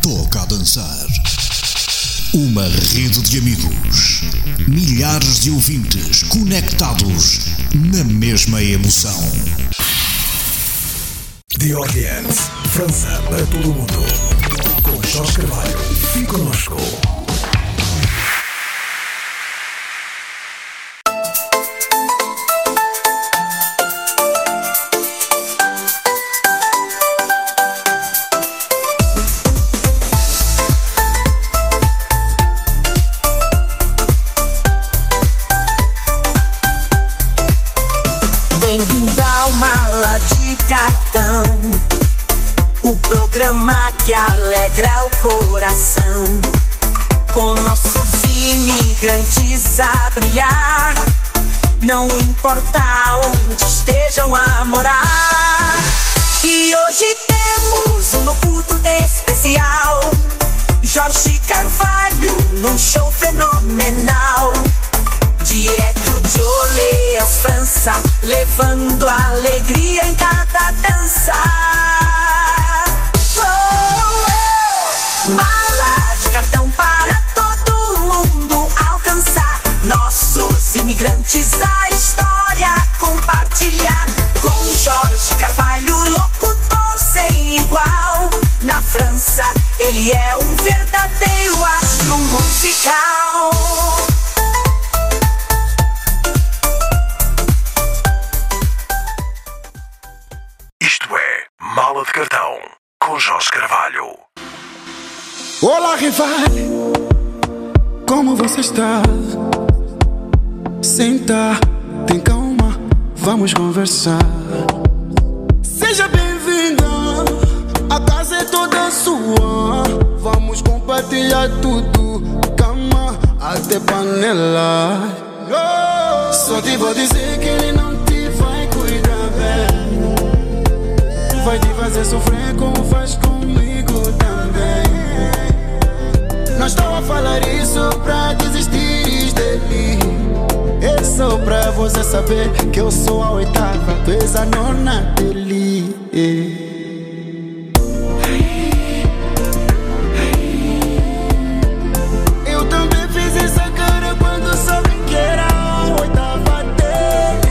toca a dançar. Uma rede de amigos, milhares de ouvintes conectados na mesma emoção. The Audience, França para todo o mundo. Com Jorge Carvalho, fique connosco. O programa que alegra o coração, com nossos imigrantes a brilhar, não importa onde estejam a morar. E hoje temos um locutor especial, Jorge Carvalho, num show fenomenal. Direto de Orleans, França, levando alegria em cada dança. Mala de cartão para todo mundo alcançar. Nossos imigrantes, a história compartilhar. Com Jorge Carvalho, locutor sem igual. Na França, ele é um verdadeiro astro musical. Mala de cartão com Jorge Carvalho. Olá, rival, como você está? Senta, tem calma, vamos conversar. Seja bem-vinda, a casa é toda sua. Vamos compartilhar tudo, cama até panela. Só te vou dizer que ele não te vai cuidar bem. Vai te fazer sofrer como faz comigo também. Não estou a falar isso pra desistir dele. É só pra você saber que eu sou a oitava, tu és a nona dele. Eu também fiz essa cara quando soube que era a oitava dele.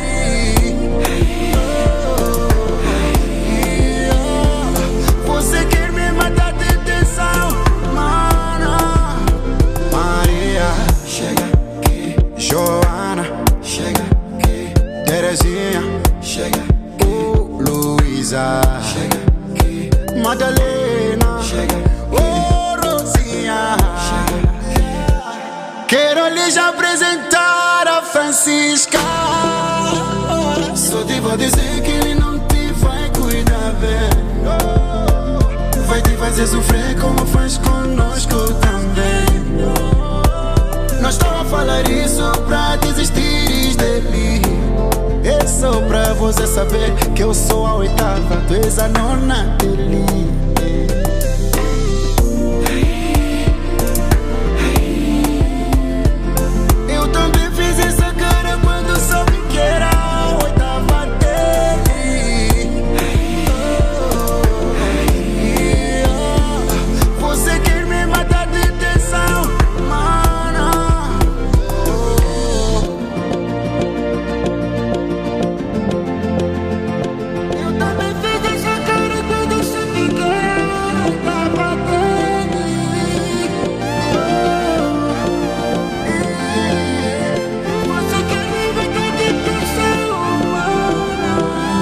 Você quer me matar de tensão, mana? Maria, chega aqui. Joana, chega aqui. Terezinha, chega aqui. Luísa, chega aqui. Madalena, chega aqui. Rosinha, chega aqui. Quero lhes apresentar a Francisca. Só te vou dizer que ele não te vai cuidar bem. Vai te fazer sofrer como faz conosco também. Não estou a falar isso pra desistir dele. É só pra você saber que eu sou a oitava, tu és a nona dele. Eu também fiz essa cara quando soube que era a oitava dele. Você quer me matar de tensão, mana? Eu também fiz essa cara quando soube que era a oitava dele. Você quer me matar de tensão, mana?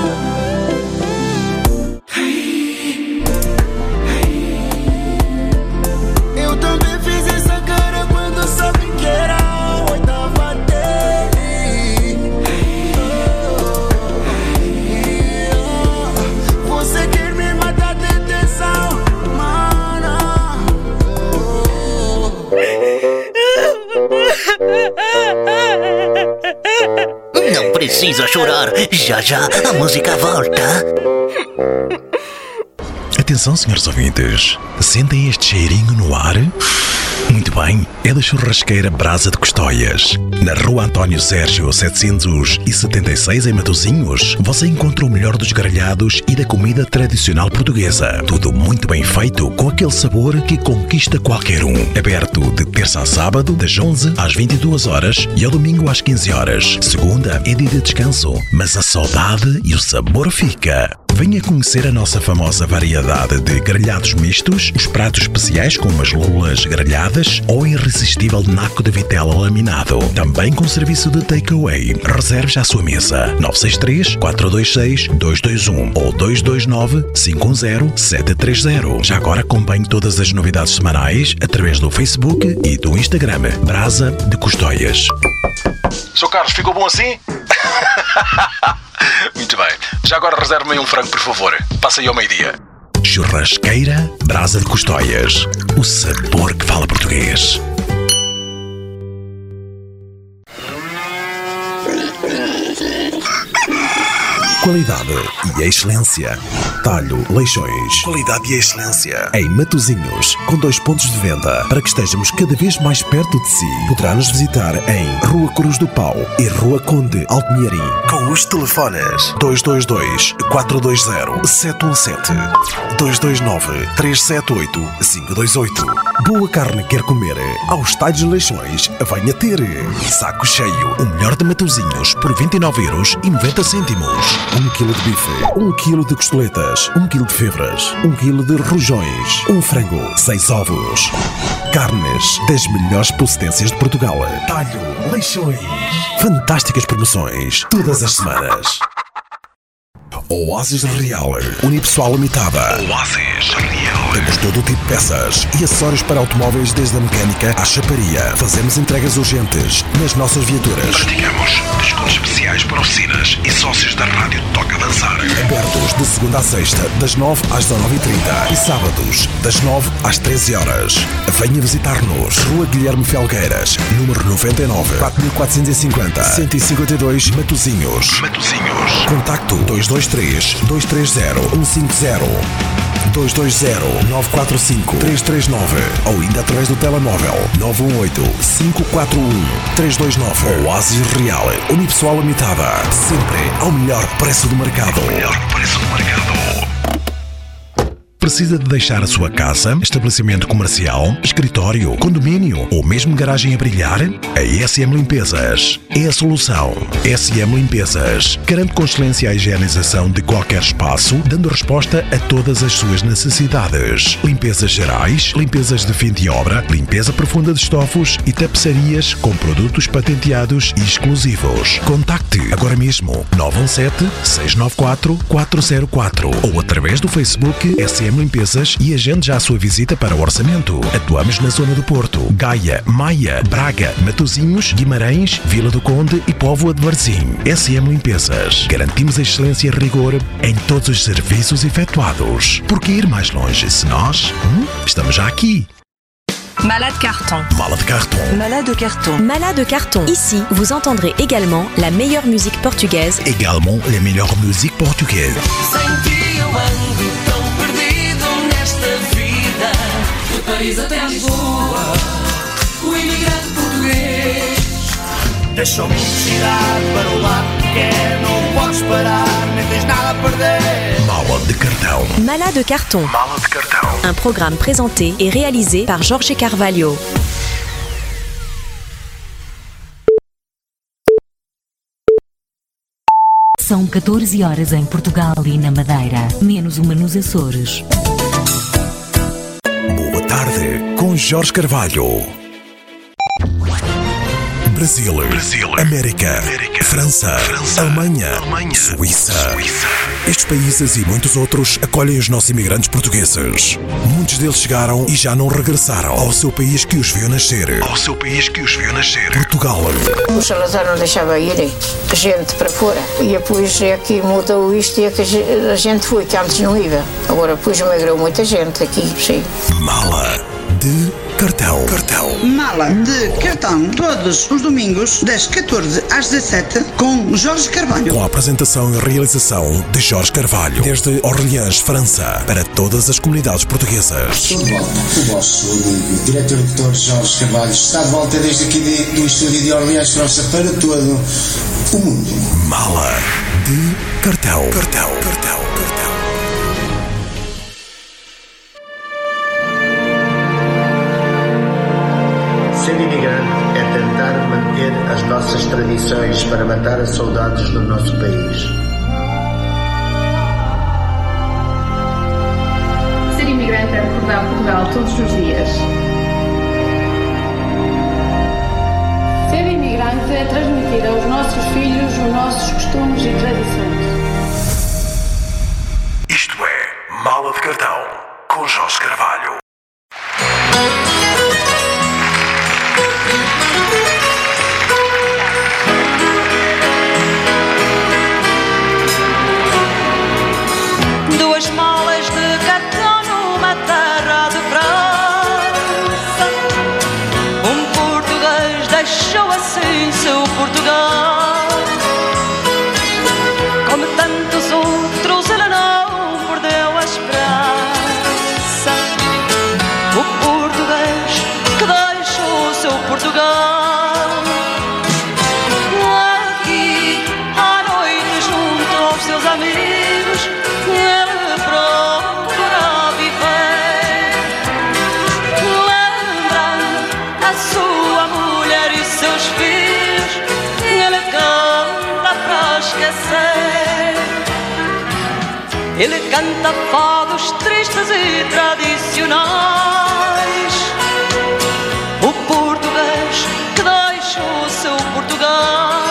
Eu também fiz essa cara quando soube que era a oitava dele. Você quer me matar de tensão, mana? Não precisa chorar, já já a música volta. Atenção, senhores ouvintes, sentem este cheirinho no ar? Muito bem, é da churrasqueira Brasa de Custóias. Na Rua António Sérgio 776 em Matosinhos, você encontra o melhor dos grelhados e da comida tradicional portuguesa. Tudo muito bem feito, com aquele sabor que conquista qualquer um. Aberto de terça a sábado, das 11 às 22 horas e ao domingo às 15 horas. Segunda é dia de descanso, mas a saudade e o sabor fica. Venha conhecer a nossa famosa variedade de grelhados mistos, os pratos especiais como as lulas grelhadas ou irresistível naco de vitela laminado. Também com serviço de takeaway. Reserve já a sua mesa. 963-426-221 ou 229-510-730. Já agora acompanhe todas as novidades semanais através do Facebook e do Instagram. Brasa de Custóias. Sr. Carlos, ficou bom assim? Muito bem. Já agora reserve-me um frango, por favor. Passa aí ao meio-dia. Churrasqueira Brasa de Custóias. O sabor que fala português. Qualidade e excelência. Talho Leixões. Qualidade e excelência. Em Matosinhos, com 2 pontos de venda, para que estejamos cada vez mais perto de si. Poderá nos visitar em Rua Cruz do Pau e Rua Conde Altomierim, com os telefones 222-420-717, 229-378-528. Boa carne quer comer? Aos Talhos Leixões, venha ter. Saco cheio. O melhor de Matosinhos por 29,90€. 1 kg de bife, 1 kg de costeletas, 1 kg de febras, 1 kg de rojões, um frango, 6 ovos. Carnes das melhores procedências de Portugal. Talho Leixões. Fantásticas promoções todas as semanas. Oásis Real, unipessoal limitada. Oásis Real. Temos todo o tipo de peças e acessórios para automóveis, desde a mecânica à chaparia. Fazemos entregas urgentes nas nossas viaturas. Praticamos descontos especiais para oficinas e sócios da Rádio Toca Dançar. Abertos de segunda a sexta, das 9 às 19h30 e sábados, das 9 às 13 horas. Venha visitar-nos. Rua Guilherme Felgueiras, número 99, 4450-152, Matosinhos. Contacto 223-230-150, 220-945-339 ou ainda através do telemóvel 918-541-329. Oásis Real, unipessoal limitada, sempre ao melhor preço do mercado. Precisa de deixar a sua casa, estabelecimento comercial, escritório, condomínio ou mesmo garagem a brilhar? A SM Limpezas é a solução. SM Limpezas garante com excelência a higienização de qualquer espaço, dando resposta a todas as suas necessidades. Limpezas gerais, limpezas de fim de obra, limpeza profunda de estofos e tapeçarias com produtos patenteados e exclusivos. Contacte agora mesmo 917-694-404 ou através do Facebook SM Limpezas e agende já a sua visita para o orçamento. Atuamos na zona do Porto, Gaia, Maia, Braga, Matosinhos, Guimarães, Vila do Conde e Póvoa de Varzim. SM Limpezas. Garantimos a excelência e rigor em todos os serviços efetuados. Por que ir mais longe se nós estamos já aqui? Malade carton. Malade carton. Malade carton. Malade carton. Ici, vous entendrez également la meilleure musique portugaise. Également la meilleure musique portugaise. Sem ti eu ando tão perdido nesta vida. De Paris até Lisboa, o imigrante português. Deixa o mundo girar para o lado que quer. Não podes parar, nem tens nada a perder. Mala de cartão. Mala de carton. Mala de cartão. Un programme présenté et réalisé par Jorge Carvalho. São 14 horas em Portugal e na Madeira, menos uma nos Açores. Boa tarde, com Jorge Carvalho. Brasil, América, França, Alemanha, Suíça. Estes países e muitos outros acolhem os nossos imigrantes portugueses. Muitos deles chegaram e já não regressaram ao seu país que os viu nascer. Portugal. O Salazar não deixava ir a gente para fora. E depois é que mudou isto e é que a gente foi, que antes não ia. Agora depois emigrou muita gente aqui, sim. Mala de cartão. Mala de cartão todos os domingos das 14 às 17 com Jorge Carvalho. Com a apresentação e realização de Jorge Carvalho, desde Orleans, França, para todas as comunidades portuguesas. Estou de volta. O vosso amigo, diretor-doutor Jorge Carvalho, está de volta desde aqui do estúdio de Orleans, França, para todo o mundo. Mala de cartão. Ser imigrante é tentar manter as nossas tradições para matar as saudades do nosso país. Ser imigrante é recordar Portugal todos os dias. Ser imigrante é transmitir aos nossos filhos os nossos costumes e tradições. Isto é Mala de Cartão, com Jorge Carvalho. Duas malas de cartão numa terra de França. Um português deixou assim seu Portugal. Como tantos outros, ele não perdeu a esperança. O português que deixou seu Portugal. Aqui à noite junto aos seus amigos, ele procura viver, lembrando a sua mulher e seus filhos, ele canta para esquecer. Ele canta fados tristes e tradicionais. O português que deixou seu Portugal.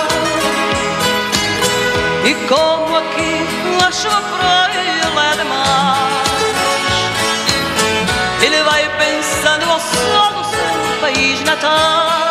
E como aqui a chuva para ele é demais, ele vai pensando ao sol do seu país natal.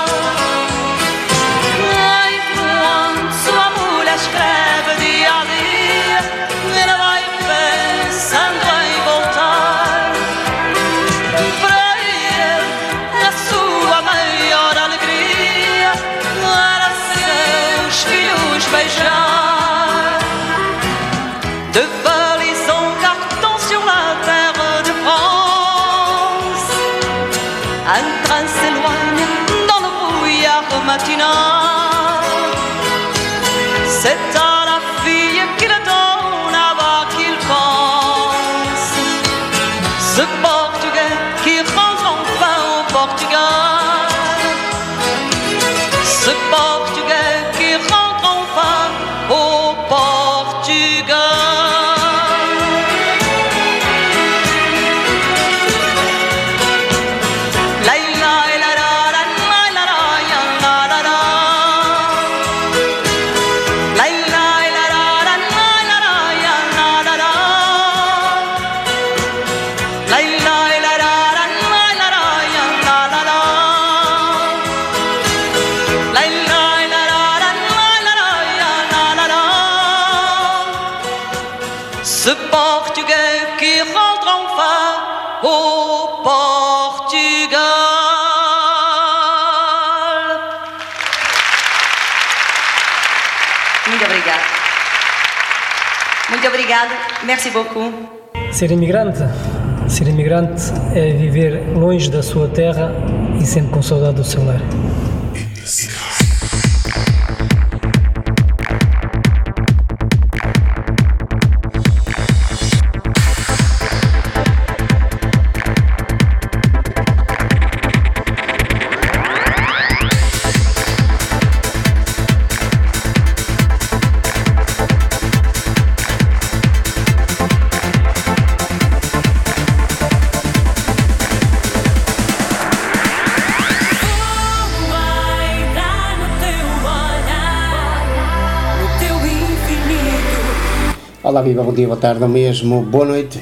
Enquanto sua mulher escreve dia a dia, ele vai pensando em voltar. Para ele a sua maior alegria era seus filhos beijar. De valise en carton sur la terre de France, un train s'éloigne dans le brouillard matinal. C'est à la fille qu'il donne avant qu'il pense, ce Portugais qui rentre enfin au Portugal. Ce Portugais qui rentre enfin au Portugal. Ce Portugais qui rentre enfin au Portugal. Muito obrigada. Muito obrigada. Merci beaucoup. Ser imigrante é viver longe da sua terra e sempre com saudade do seu lar. Olá, viva, bom dia, boa tarde, ou mesmo boa noite.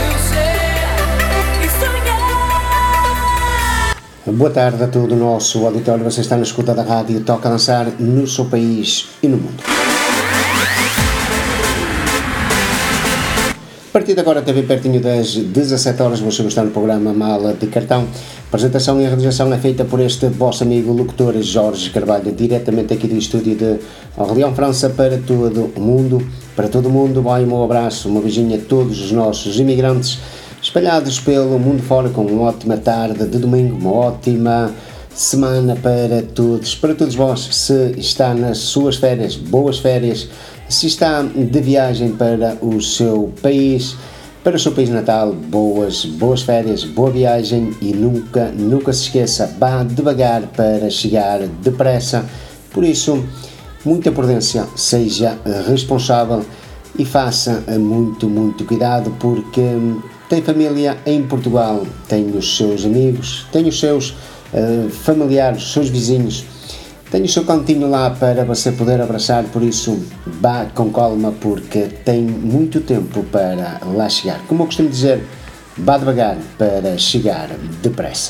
Boa tarde a todo o nosso auditório. Você está na escuta da rádio Toca a Dançar no seu país e no mundo. partir de agora, TV pertinho das 17 horas, você está no programa Mala de Cartão. A apresentação e a realização é feita por este vosso amigo locutor Jorge Carvalho, diretamente aqui do estúdio de Orléans, França, para todo o mundo. Para todo o mundo, vai um abraço, uma beijinha a todos os nossos imigrantes espalhados pelo mundo fora, com uma ótima tarde de domingo, uma ótima semana para todos vós. Se está nas suas férias, boas férias. Se está de viagem para o seu país, para o seu país natal, boas férias, boa viagem e nunca se esqueça, vá devagar para chegar depressa. Por isso, muita prudência, seja responsável e faça muito cuidado, porque tem família em Portugal, tem os seus amigos, tem os seus familiares, os seus vizinhos, tem o seu cantinho lá para você poder abraçar. Por isso, vá com calma, porque tem muito tempo para lá chegar. Como eu costumo dizer, vá devagar para chegar depressa.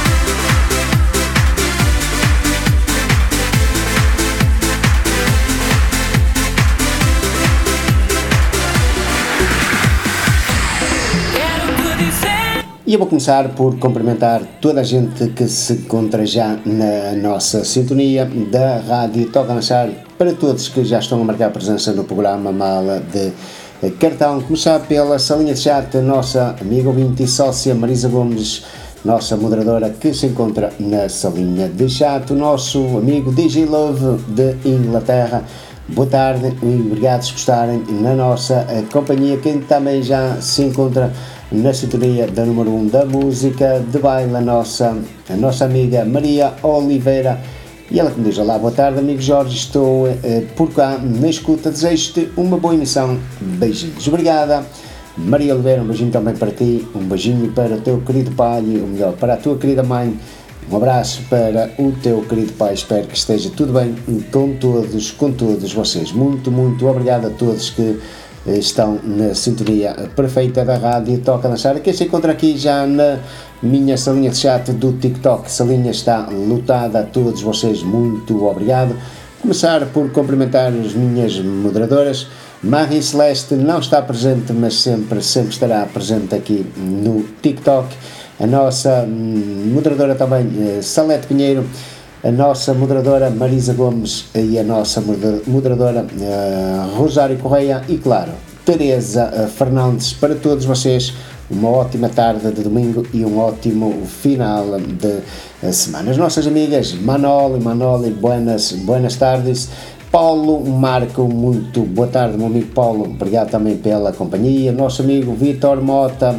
E eu vou começar por cumprimentar toda a gente que se encontra já na nossa sintonia da Rádio Toca Lançar, para todos que já estão a marcar presença no programa Mala de Cartão. Começar pela salinha de chat, a nossa amiga ouvinte e sócia Marisa Gomes, nossa moderadora que se encontra na salinha de chat, o nosso amigo DJ Love de Inglaterra. Boa tarde e obrigado por estarem na nossa companhia. Quem também já se encontra na sintonia da número 1 da música de baile, a nossa amiga Maria Oliveira, e ela que me diz: olá, boa tarde amigo Jorge, estou por cá na escuta, desejo-te uma boa emissão, beijinhos. Obrigada Maria Oliveira, um beijinho também para ti, um beijinho para o teu querido pai, ou melhor, para a tua querida mãe, um abraço para o teu querido pai, espero que esteja tudo bem com todos vocês. Muito obrigado a todos que estão na sintonia perfeita da Rádio Toca Lançar. Quem se encontra aqui já na minha salinha de chat do TikTok, a salinha está lotada, a todos vocês muito obrigado. Começar por cumprimentar as minhas moderadoras. Marie Celeste não está presente, mas sempre estará presente aqui no TikTok. A nossa moderadora também, Salete Pinheiro, a nossa moderadora Marisa Gomes e a nossa moderadora Rosário Correia e, claro, Teresa Fernandes. Para todos vocês, uma ótima tarde de domingo e um ótimo final de semana. As nossas amigas Manoli, buenas tardes. Paulo Marco, muito boa tarde, meu amigo Paulo, obrigado também pela companhia. Nosso amigo Vitor Mota,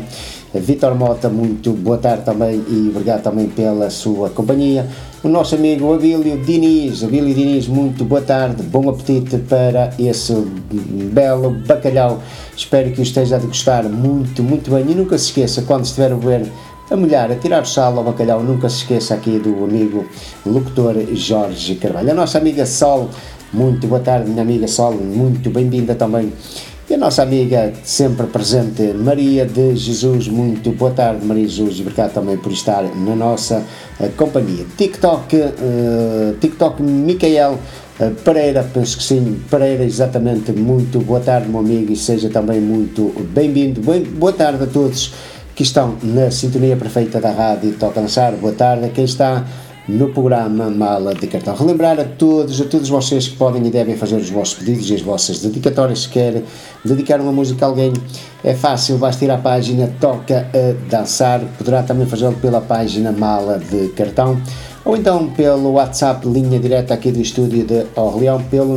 muito boa tarde também e obrigado também pela sua companhia. O nosso amigo Abílio Diniz, muito boa tarde, bom apetite para esse belo bacalhau, espero que o esteja a degustar muito bem, e nunca se esqueça, quando estiver a beber, a molhar, a tirar o sal ao bacalhau, nunca se esqueça aqui do amigo locutor Jorge Carvalho. A nossa amiga Sol, muito boa tarde minha amiga Sol, muito bem-vinda também. E a nossa amiga sempre presente, Maria de Jesus, muito boa tarde Maria de Jesus, e obrigado também por estar na nossa companhia. TikTok Micael Pereira, penso que sim, Pereira, exatamente, muito boa tarde meu amigo e seja também muito bem-vindo. Boa tarde a todos que estão na sintonia perfeita da Rádio Toca Lançar, boa tarde a quem está no programa Mala de Cartão. Relembrar a todos vocês que podem e devem fazer os vossos pedidos e as vossas dedicatórias. Se quer dedicar uma música a alguém, é fácil, basta ir à página Toca a Dançar, poderá também fazê-lo pela página Mala de Cartão, ou então pelo WhatsApp, linha direta aqui do estúdio de Orléans, pelo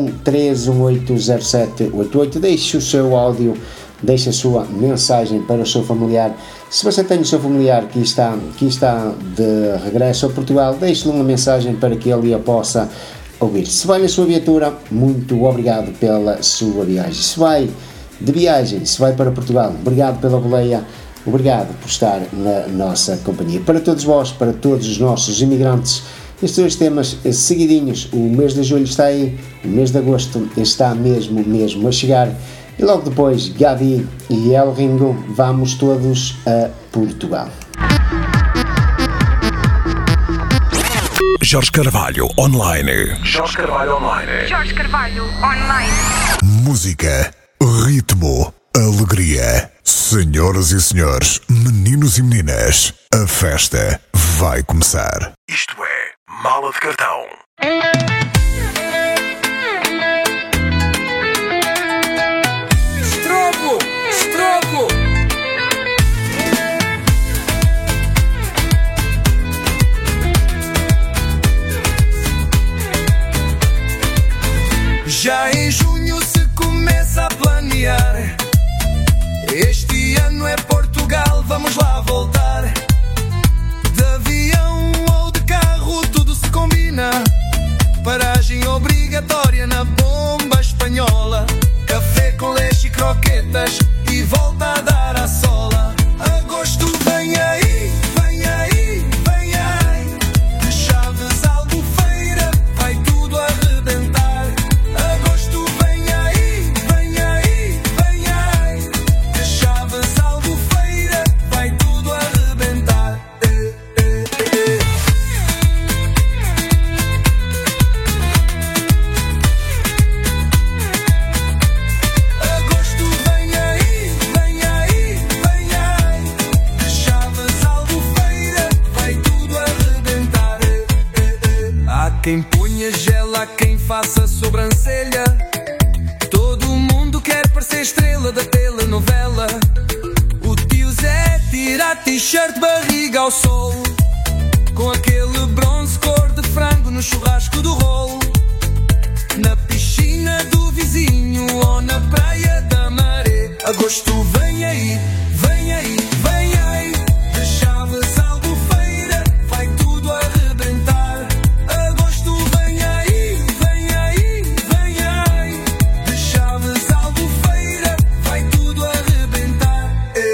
913180788. Deixe o seu áudio, deixe a sua mensagem para o seu familiar. Se você tem o seu familiar que está de regresso a Portugal, deixe-lhe uma mensagem para que ele a possa ouvir. Se vai na sua viatura, muito obrigado pela sua viagem. Se vai de viagem, se vai para Portugal, obrigado pela boleia, obrigado por estar na nossa companhia. Para todos vós, para todos os nossos imigrantes, estes dois temas seguidinhos, o mês de julho está aí, o mês de agosto está mesmo a chegar. E logo depois, Gabi e El Ringo, vamos todos a Portugal. Jorge Carvalho Online. Jorge Carvalho Online. Música, ritmo, alegria. Senhoras e senhores, meninos e meninas, a festa vai começar. Isto é Mala de Cartão. Estrogo! Estrogo! Já em junho se começa a planear. Este ano é Portugal, vamos lá voltar. De avião ou de carro tudo se combina. Paragem obrigatória na bomba espanhola. Café com leite e croquetas e volta a dar a sola. Agosto vem aí, vem aí, vem aí. De Chaves à Albufeira vai tudo arrebentar. Agosto vem aí, vem aí, vem aí. De Chaves à Albufeira vai tudo arrebentar. Agosto vem aí, vem aí, vem aí. De Chaves à Albufeira vai tudo arrebentar. Há quem ponha gel, há quem faça sobrancelha. Todo mundo quer parecer estrela da telenovela. O tio Zé tira a t-shirt, barriga ao sol, com aquele bronze cor de frango no churrasco do rolo. Na piscina do vizinho ou na praia da Maré. Agosto vem aí, vem aí, vem aí. De Chaves à Albufeira vai tudo arrebentar. Agosto vem aí, vem aí, vem aí. De Chaves à Albufeira vai tudo arrebentar.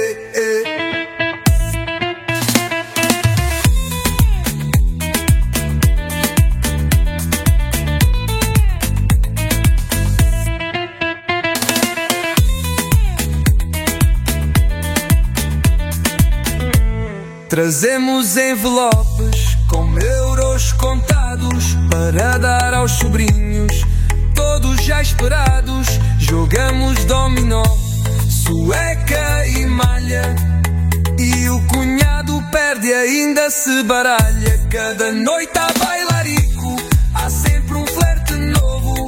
Trazemos envelopes com euros contados para dar aos sobrinhos, todos já esperados. Jogamos dominó, sueca e malha, e o cunhado perde e ainda se baralha. Cada noite há bailarico, há sempre um flerte novo,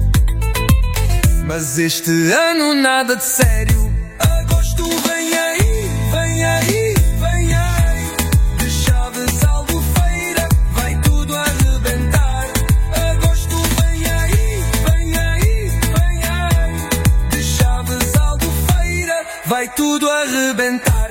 mas este ano nada de sério. Agosto vem aí, vem aí, vem aí. De Chaves à Albufeira vai tudo arrebentar. Agosto vem aí, vem aí, vem aí. De Chaves à Albufeira vai tudo arrebentar.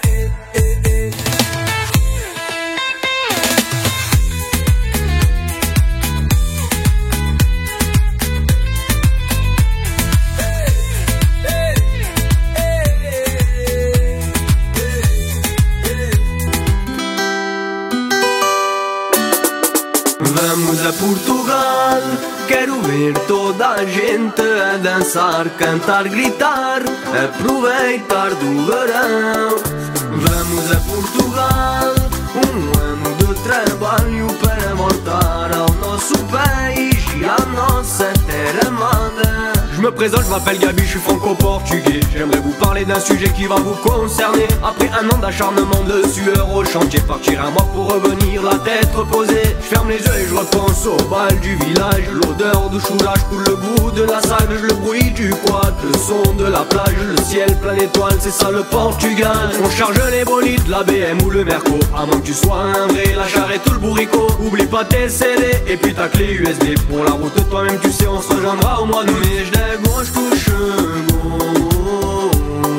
Vamos a Portugal, quero ver toda a gente a dançar, cantar, gritar, aproveitar do verão. Vamos a Portugal, um ano de trabalho para voltar ao nosso país e à nossa terra amada. Je me présente, je m'appelle Gabi, je suis franco-portugais. J'aimerais vous parler d'un sujet qui va vous concerner. Après un an d'acharnement, de sueur au chantier, partir un mois pour revenir la tête reposée. Je ferme les yeux et je repense au bal du village. L'odeur de choulage coule, le goût de la sable, le bruit du quad, le son de la plage, le ciel plein d'étoiles, c'est ça le Portugal. On charge les bolides, la BM ou le Merco, à moins que tu sois un vrai, la charrette ou le bourricot. Oublie pas tes CD et puis ta clé USB. Pour la route toi-même tu sais, on se rejoindra au mois de mai. Gosto chegou,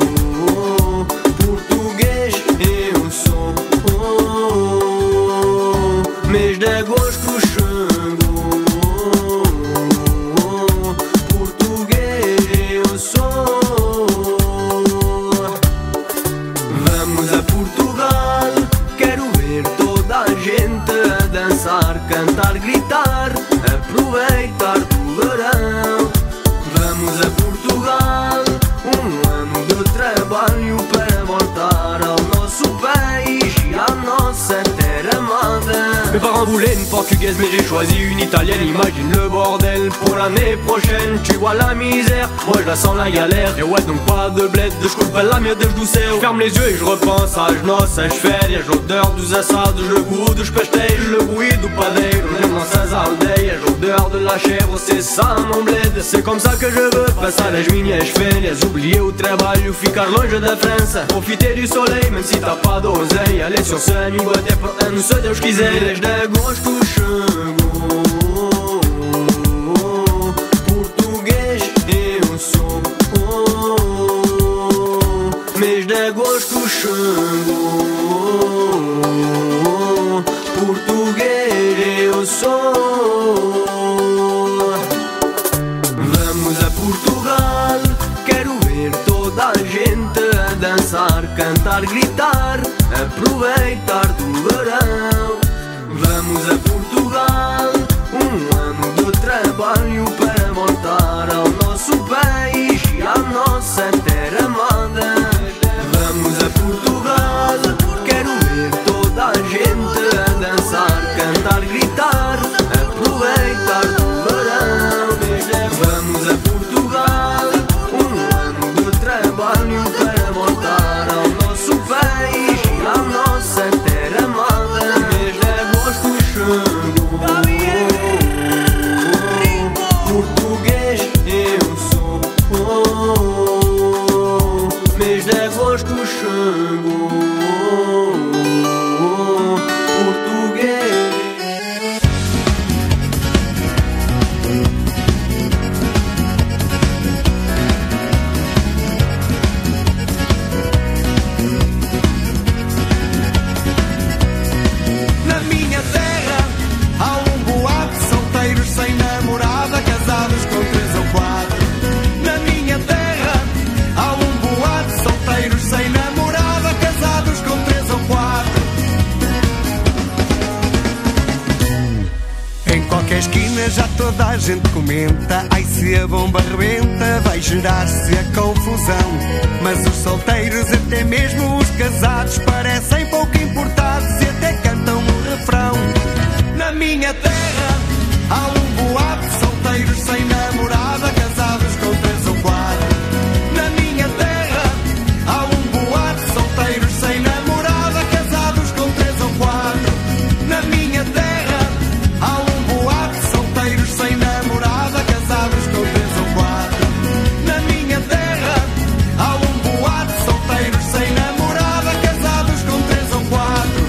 português eu sou, mês de agosto chegou, português eu sou. Vamos a Portugal, quero ver toda a gente a dançar, cantar, gritar, aproveitar do verão. Vamos a Portugal, um ano de trabalho para voltar ao nosso país e à nossa terra amada. Mes parents voulaient une portugaise mais j'ai choisi une italienne. Imagine le bordel pour l'année prochaine. Tu vois la misère, moi je la sens la galère. Et ouais donc pas de bled, de j'coule pas la mienne de j'douceur. J'ferme les yeux et j'repense à j'noce, à j'fais. Y'a l'odeur du assad, je goûte, je pêche, le bruit du padé. On aime dans sa zaldé, y'a l'odeur de la chèvre, c'est ça mon bled. C'est comme ça que je veux passar as minhas férias. Oublier o trabalho, ficar longe da França. Profiter du soleil, même si t'as pas d'oseille. Aller sur ce amigo até por ano, se Deus quiser. De gosto chego, português eu sou, mas de gosto chego, português eu sou. Vamos a Portugal, quero ver toda a gente a dançar, cantar, gritar, aproveitar do verão. Vamos a Portugal, ano de trabalho para voltar ao nosso país e à nossa terra amada. Vamos a Portugal, quero ver toda a gente a dançar, cantar, gritar, aproveitar do verão. Vamos a Portugal, ano de trabalho para voltar ao nosso país e à nossa terra amada. Português eu sou, mês de agosto chegou. Português. Na minha terra há boato, solteiros sem namorada, casados com 3 ou 4. Na minha terra há boato, solteiros sem namorada, casados com 3 ou 4. Em qualquer esquina já toda a gente comenta: ai, se a bomba rebenta vai gerar-se a confusão. Mas os solteiros, até mesmo os casados, parecem pouco importados e até cantam um refrão. Na minha terra há boato, solteiros sem namorada, casados com 3 ou 4. Na minha terra há boato, solteiros sem namorada, casados com 3 ou 4. Na minha terra há boato, solteiros sem namorada, casados com 3 ou 4. Na minha terra há boato, solteiros sem namorada, casados com 3 ou 4.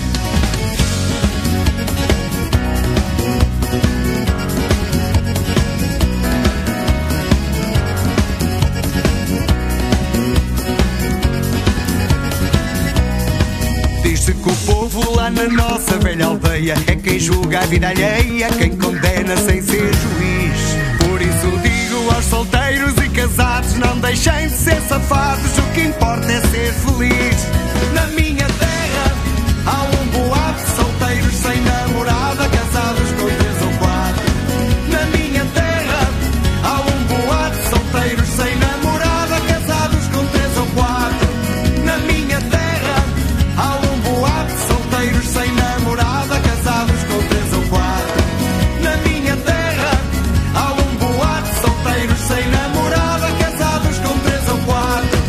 Diz-se que o povo lá na nossa velha aldeia é quem julga a vida alheia, quem condena sem ser juiz. Por isso digo aos solteiros e casados: não deixem de ser safados, o que importa é ser feliz. Na minha terra há boato, solteiros sem namorada, casados com 3 ou 4. Na minha terra há boato, solteiros sem namorada, casados com 3 ou 4. Na minha terra há boato, solteiros sem namorada, casados com 3 ou 4. Na minha terra há boato, solteiros sem namorada, casados com 3 ou 4.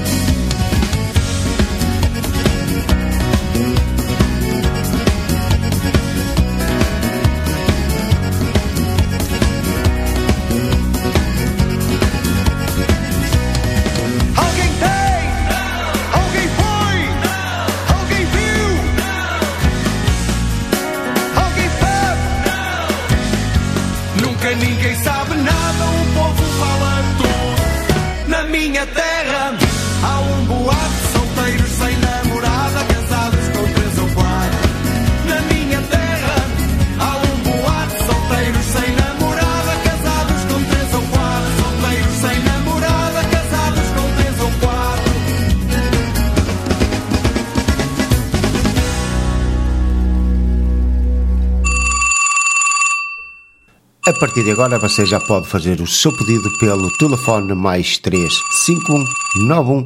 Alguém tem? Alguém foi? Alguém viu? Alguém sabe? Nunca ninguém sabe nada, o povo fala tudo. Na minha terra há boato, solteiros sem namorada, casados com 3 ou 4. Na minha terra há boato, solteiros sem namorada, casados com 3 ou 4. Solteiros sem namorada, casados com 3 ou 4. A partir de agora você já pode fazer o seu pedido pelo telefone mais 351 91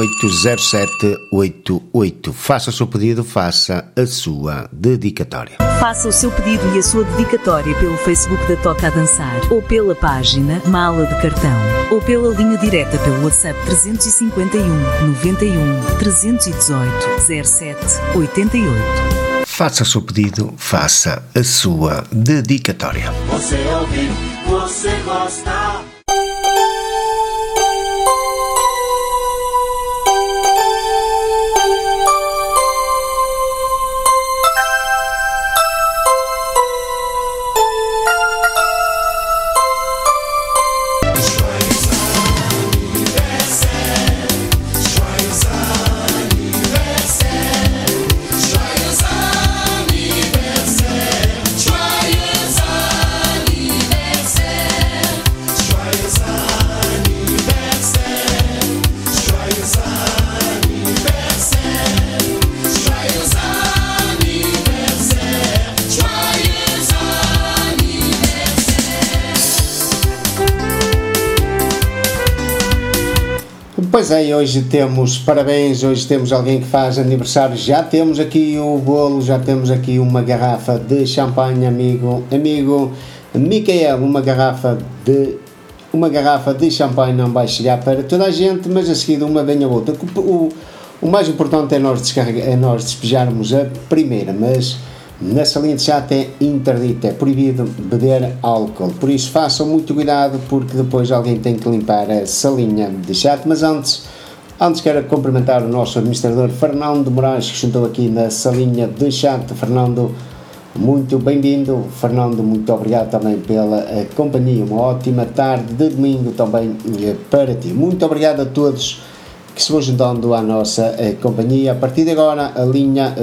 3180788. Faça o seu pedido, faça a sua dedicatória. Faça o seu pedido e a sua dedicatória pelo Facebook da Toca a Dançar, ou pela página Mala de Cartão, ou pela linha direta pelo WhatsApp 351 91 318 07 88. Faça o seu pedido, faça a sua dedicatória. Você ouve, você gosta. Pois é, hoje temos parabéns, hoje temos alguém que faz aniversário, já temos aqui o bolo, já temos aqui uma garrafa de champanhe, amigo Micael, uma garrafa de champanhe não vai chegar para toda a gente, mas a seguir uma vem a outra. O mais importante é nós despejarmos a primeira, mas na salinha de chat é interdito, é proibido beber álcool, por isso façam muito cuidado porque depois alguém tem que limpar a salinha de chat. Mas antes quero cumprimentar o nosso administrador Fernando Moraes, que juntou aqui na salinha de chat. Fernando, muito bem-vindo. Fernando, muito obrigado também pela companhia, uma ótima tarde de domingo também para ti. Muito obrigado a todos que se vão juntando à nossa companhia. A partir de agora, a linha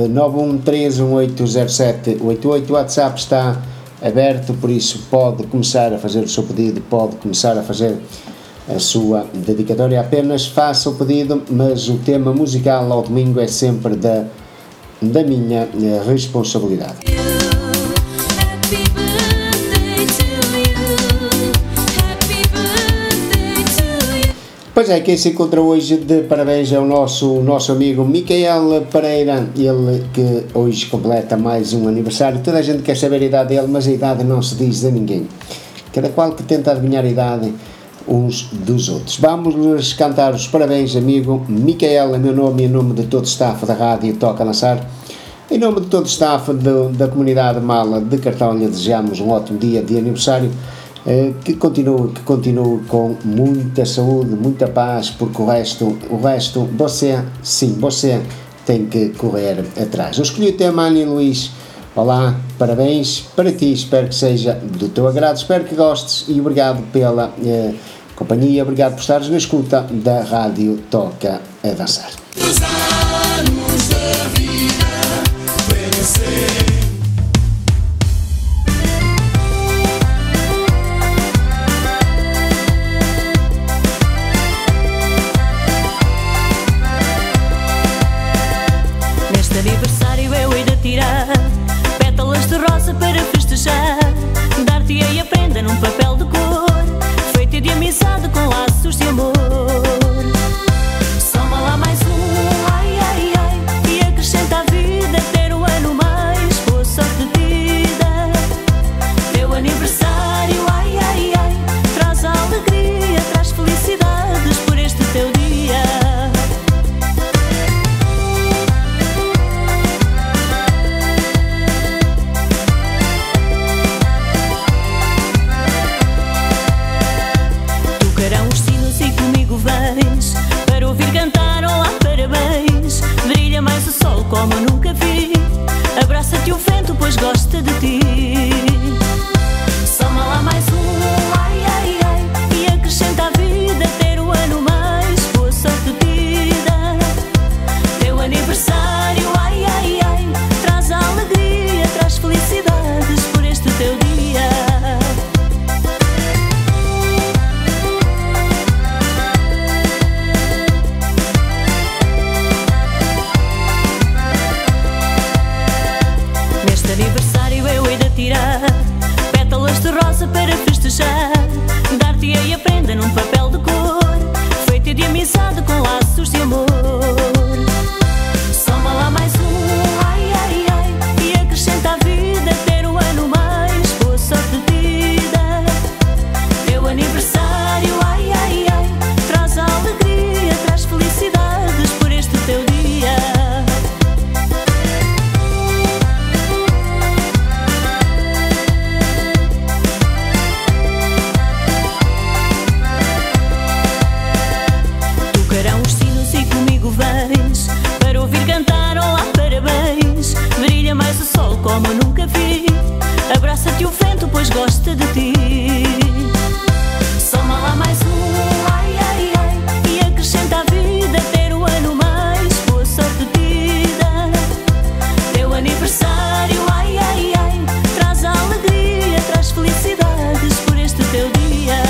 913180788, o WhatsApp está aberto, por isso pode começar a fazer o seu pedido, pode começar a fazer a sua dedicatória. Apenas faça o pedido, mas o tema musical ao domingo é sempre da minha responsabilidade. Pois é, quem se encontra hoje de parabéns é o nosso amigo Micael Pereira, ele que hoje completa mais um aniversário. Toda a gente quer saber a idade dele, mas a idade não se diz a ninguém. Cada qual que tenta adivinhar a idade uns dos outros. Vamos cantar os parabéns, amigo Micael, em meu nome e em nome de todo o staff da Rádio Toca a Dançar. Em nome de todo o staff da comunidade Mala de Cartão, lhe desejamos um ótimo dia de aniversário. Que continue com muita saúde, muita paz, porque o resto você tem que correr atrás. Eu escolhi o tema Ana e Luís. Olá, parabéns para ti, espero que seja do teu agrado, espero que gostes e obrigado pela companhia, obrigado por estares na escuta da Rádio Toca a Dançar. Os anos da vida vencer. Aniversário eu hei de tirar pétalas de rosa para festejar, dar-te-ei a prenda num papel de cor, feito de amizade com laços de amor. Soma lá mais ai, ai, ai, e acrescenta à vida ter um ano mais, boa sorte de vida. Teu aniversário, ai, ai, ai, traz alegria, traz felicidades por este teu dia. Vens para ouvir cantar olá parabéns, brilha mais o sol como eu nunca vi, abraça-te o vento pois gosta de ti. Soma lá mais ai, ai, ai, e acrescenta à vida ter um ano mais, boa sorte de vida. Teu aniversário, ai, ai, ai, traz alegria, traz felicidades por este teu dia. Aniversário eu hei de tirar pétalas de rosa para festejar, dar-te-ei a prenda num papel de cor, feito de amizade com laços de amor. Soma lá mais ai, ai, ai, e acrescenta à vida gosta de ti. Soma lá mais ai, ai, ai, e acrescenta a vida ter um ano mais. Boa sorte tida, teu aniversário, ai, ai, ai, traz a alegria, traz felicidades por este teu dia.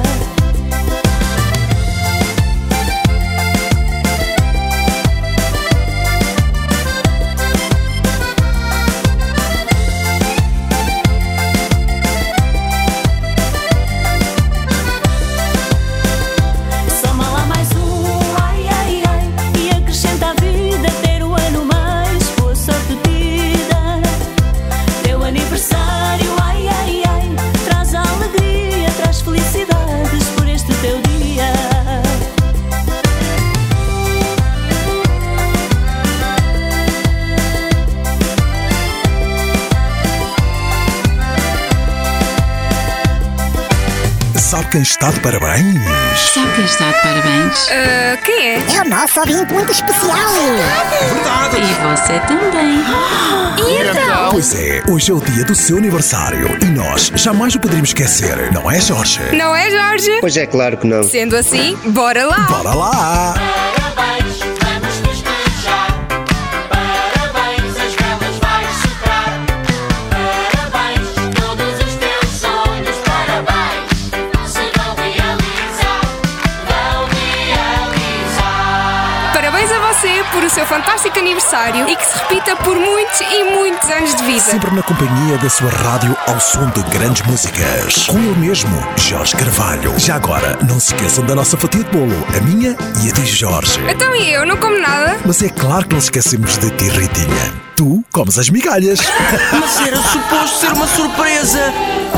Sabe quem está de parabéns? Sabe quem está de parabéns? Quem é? É o nosso ouvinte muito especial. Verdade! E você também. Então? Pois é, hoje é o dia do seu aniversário e nós jamais o poderíamos esquecer, não é, Jorge? Não é, Jorge? Pois é, claro que não. Sendo assim, bora lá! Bora lá! Parabéns, vamos festejar. Parabéns, as velas vais soprar. Parabéns, todos os teus sonhos. Parabéns, se vão realizar, vão realizar. Parabéns a você por o seu fantástico aniversário e que se repita por muitos e muitos anos de vida. Sempre na companhia da sua rádio ao som de grandes músicas. Com ele mesmo, Jorge Carvalho. Já agora, não se esqueçam da nossa fatia de bolo, a minha e a de Jorge. Então e eu? Não como nada? Mas é claro que não esquecemos de ti, Ritinha. Tu comes as migalhas. Mas era suposto ser uma surpresa.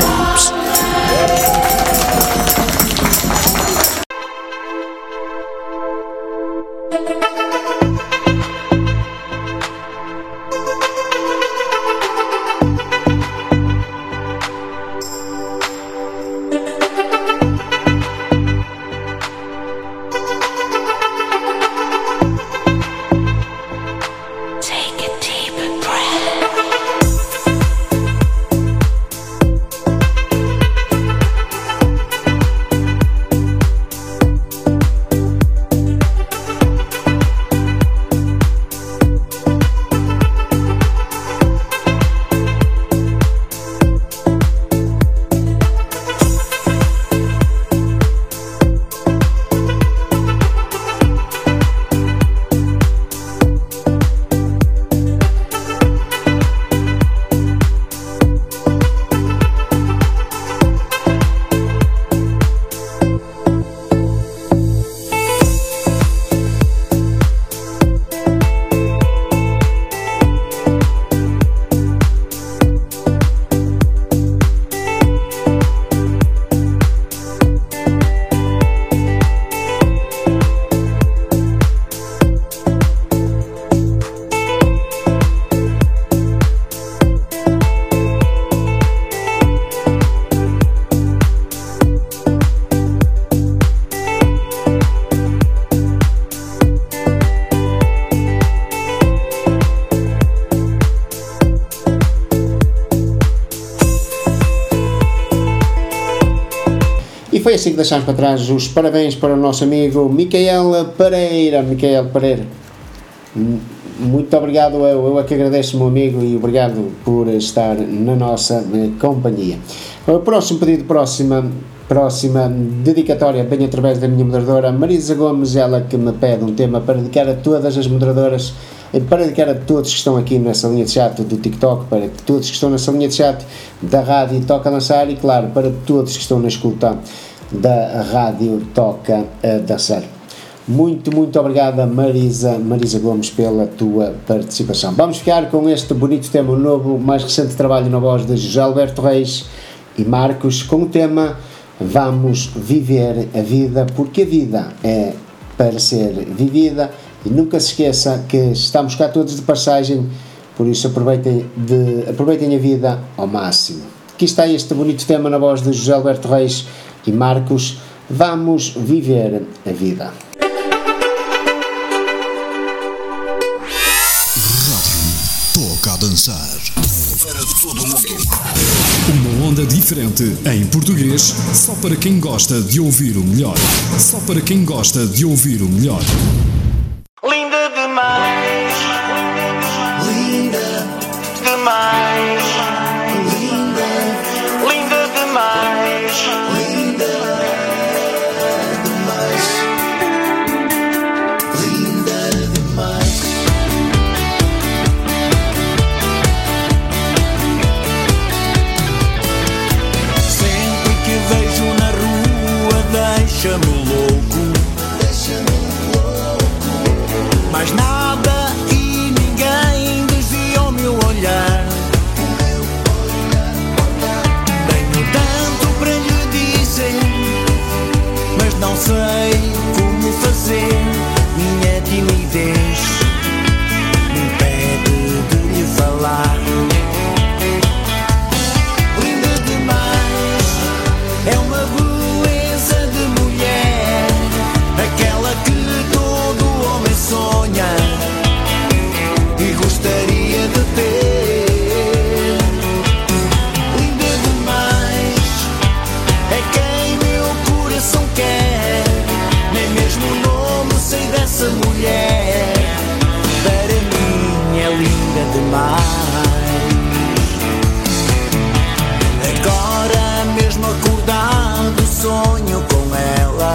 Foi assim que deixámos para trás os parabéns para o nosso amigo Micael Pereira. Micael Pereira, muito obrigado, eu é que agradeço, meu amigo, e obrigado por estar na nossa companhia. O próximo pedido, próxima dedicatória, vem através da minha moderadora Marisa Gomes, ela que me pede um tema para dedicar a todas as moderadoras, para dedicar a todos que estão aqui nessa linha de chat do TikTok, para todos que estão nessa linha de chat da Rádio Toca a Dançar e, claro, para todos que estão na escuta da Rádio Toca a Dançar. Muito obrigada, Marisa Gomes, pela tua participação. Vamos ficar com este bonito tema, o novo, mais recente trabalho na voz de José Alberto Reis e Marcos, com o tema Vamos Viver a Vida, porque a vida é para ser vivida e nunca se esqueça que estamos cá todos de passagem, por isso aproveitem a vida ao máximo. Aqui está este bonito tema na voz de José Alberto Reis e Marcos, Vamos Viver a Vida. Rádio Toca a Dançar. todo o mundo. Uma onda diferente em português, só para quem gosta de ouvir o melhor. Só para quem gosta de ouvir o melhor. Linda demais. Linda demais. Linda. Linda demais. Linda demais. Linda demais. Sempre que vejo na rua deixa-me louco. Mas nada e ninguém desvia o meu olhar. Tenho tanto para lhe dizer, mas não sei como fazer. Minha timidez me impede de lhe falar. Linda demais, é uma beleza de mulher, aquela que todo homem sonha e gostaria de ter. Linda demais, é quem meu coração quer, nem mesmo o nome sei dessa mulher. Para mim é linda demais. Agora mesmo acordado sonho com ela.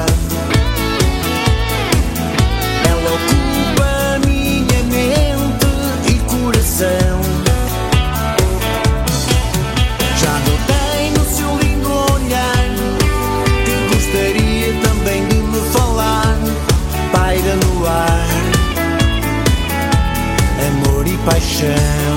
Ela ocupa a minha mente e coração. Já notei no seu lindo olhar que gostaria também de me falar. Paira no ar amor e paixão.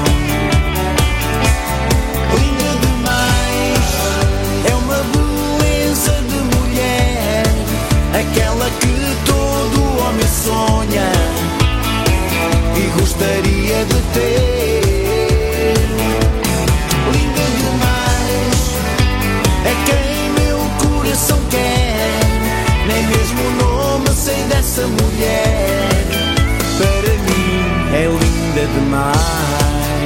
Linda demais, é uma beleza de mulher, aquela que todo homem sonha e gostaria de ter. Linda demais, é quem meu coração quer, nem mesmo o nome sei dessa mulher. Para mim é linda demais.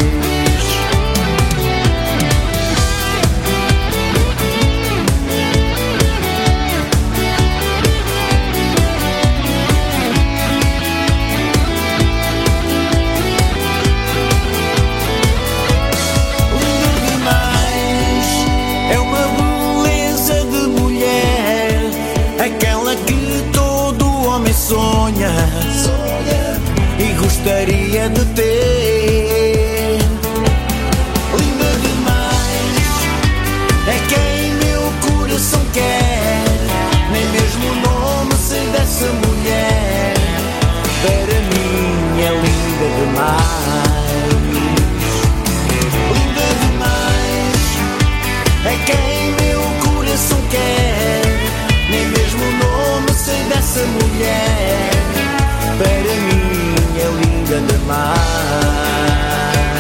Sonha e gostaria de ter. Linda demais, é quem meu coração quer, nem mesmo o nome sei dessa mulher. Para mim é linda demais. Linda demais, é quem meu coração quer, nem mesmo o nome sei dessa mulher. Para mim é linda demais.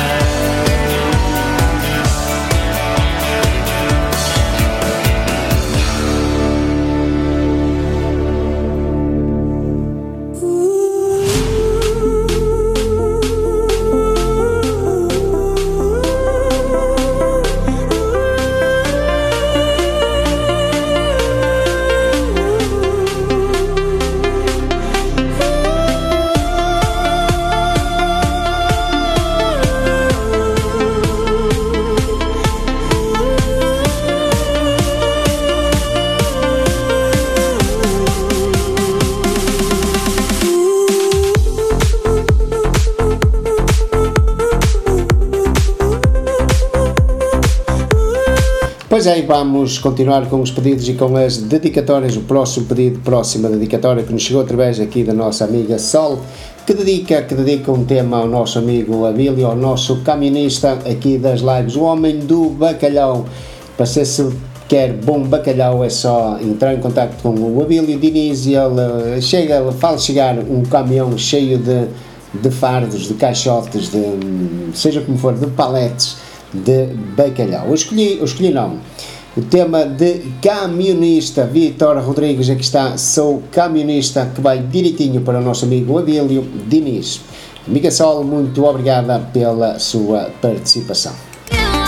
Pois aí, vamos continuar com os pedidos e com as dedicatórias. O próximo pedido, próxima dedicatória que nos chegou através aqui da nossa amiga Sol, que dedica um tema ao nosso amigo Abílio, ao nosso camionista aqui das lives, o homem do bacalhau. Para ser se quer bom bacalhau é só entrar em contato com o Abílio Diniz e ele faz chegar um caminhão cheio de fardos, de caixotes, de seja como for, de paletes de bacalhau. Eu escolhi não. O tema de camionista, Vitor Rodrigues, aqui está, sou camionista, que vai direitinho para o nosso amigo Abílio Diniz. Amiga Sol, muito obrigada pela sua participação.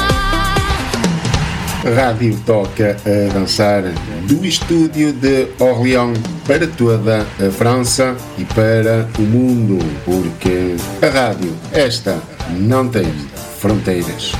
Rádio Toca a Dançar, do estúdio de Orléans para toda a França e para o mundo, porque a rádio, esta, não tem fronteiras.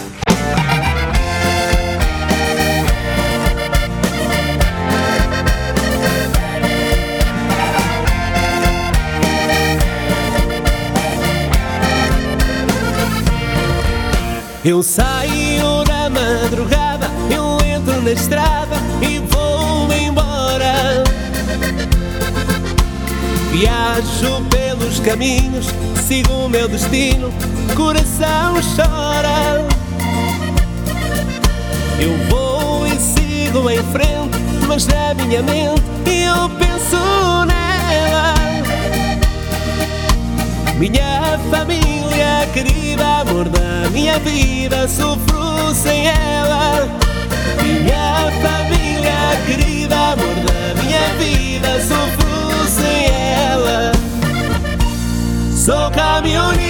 Eu saio na madrugada, eu entro na estrada e vou-me embora. Viajo pelos caminhos, sigo o meu destino, coração chora. Eu vou e sigo em frente, mas na minha mente eu penso nela. Minha família querida, amor da minha vida, sofro sem ela. Minha família querida, amor da minha vida, sofro sem ela. Sou caminhonista,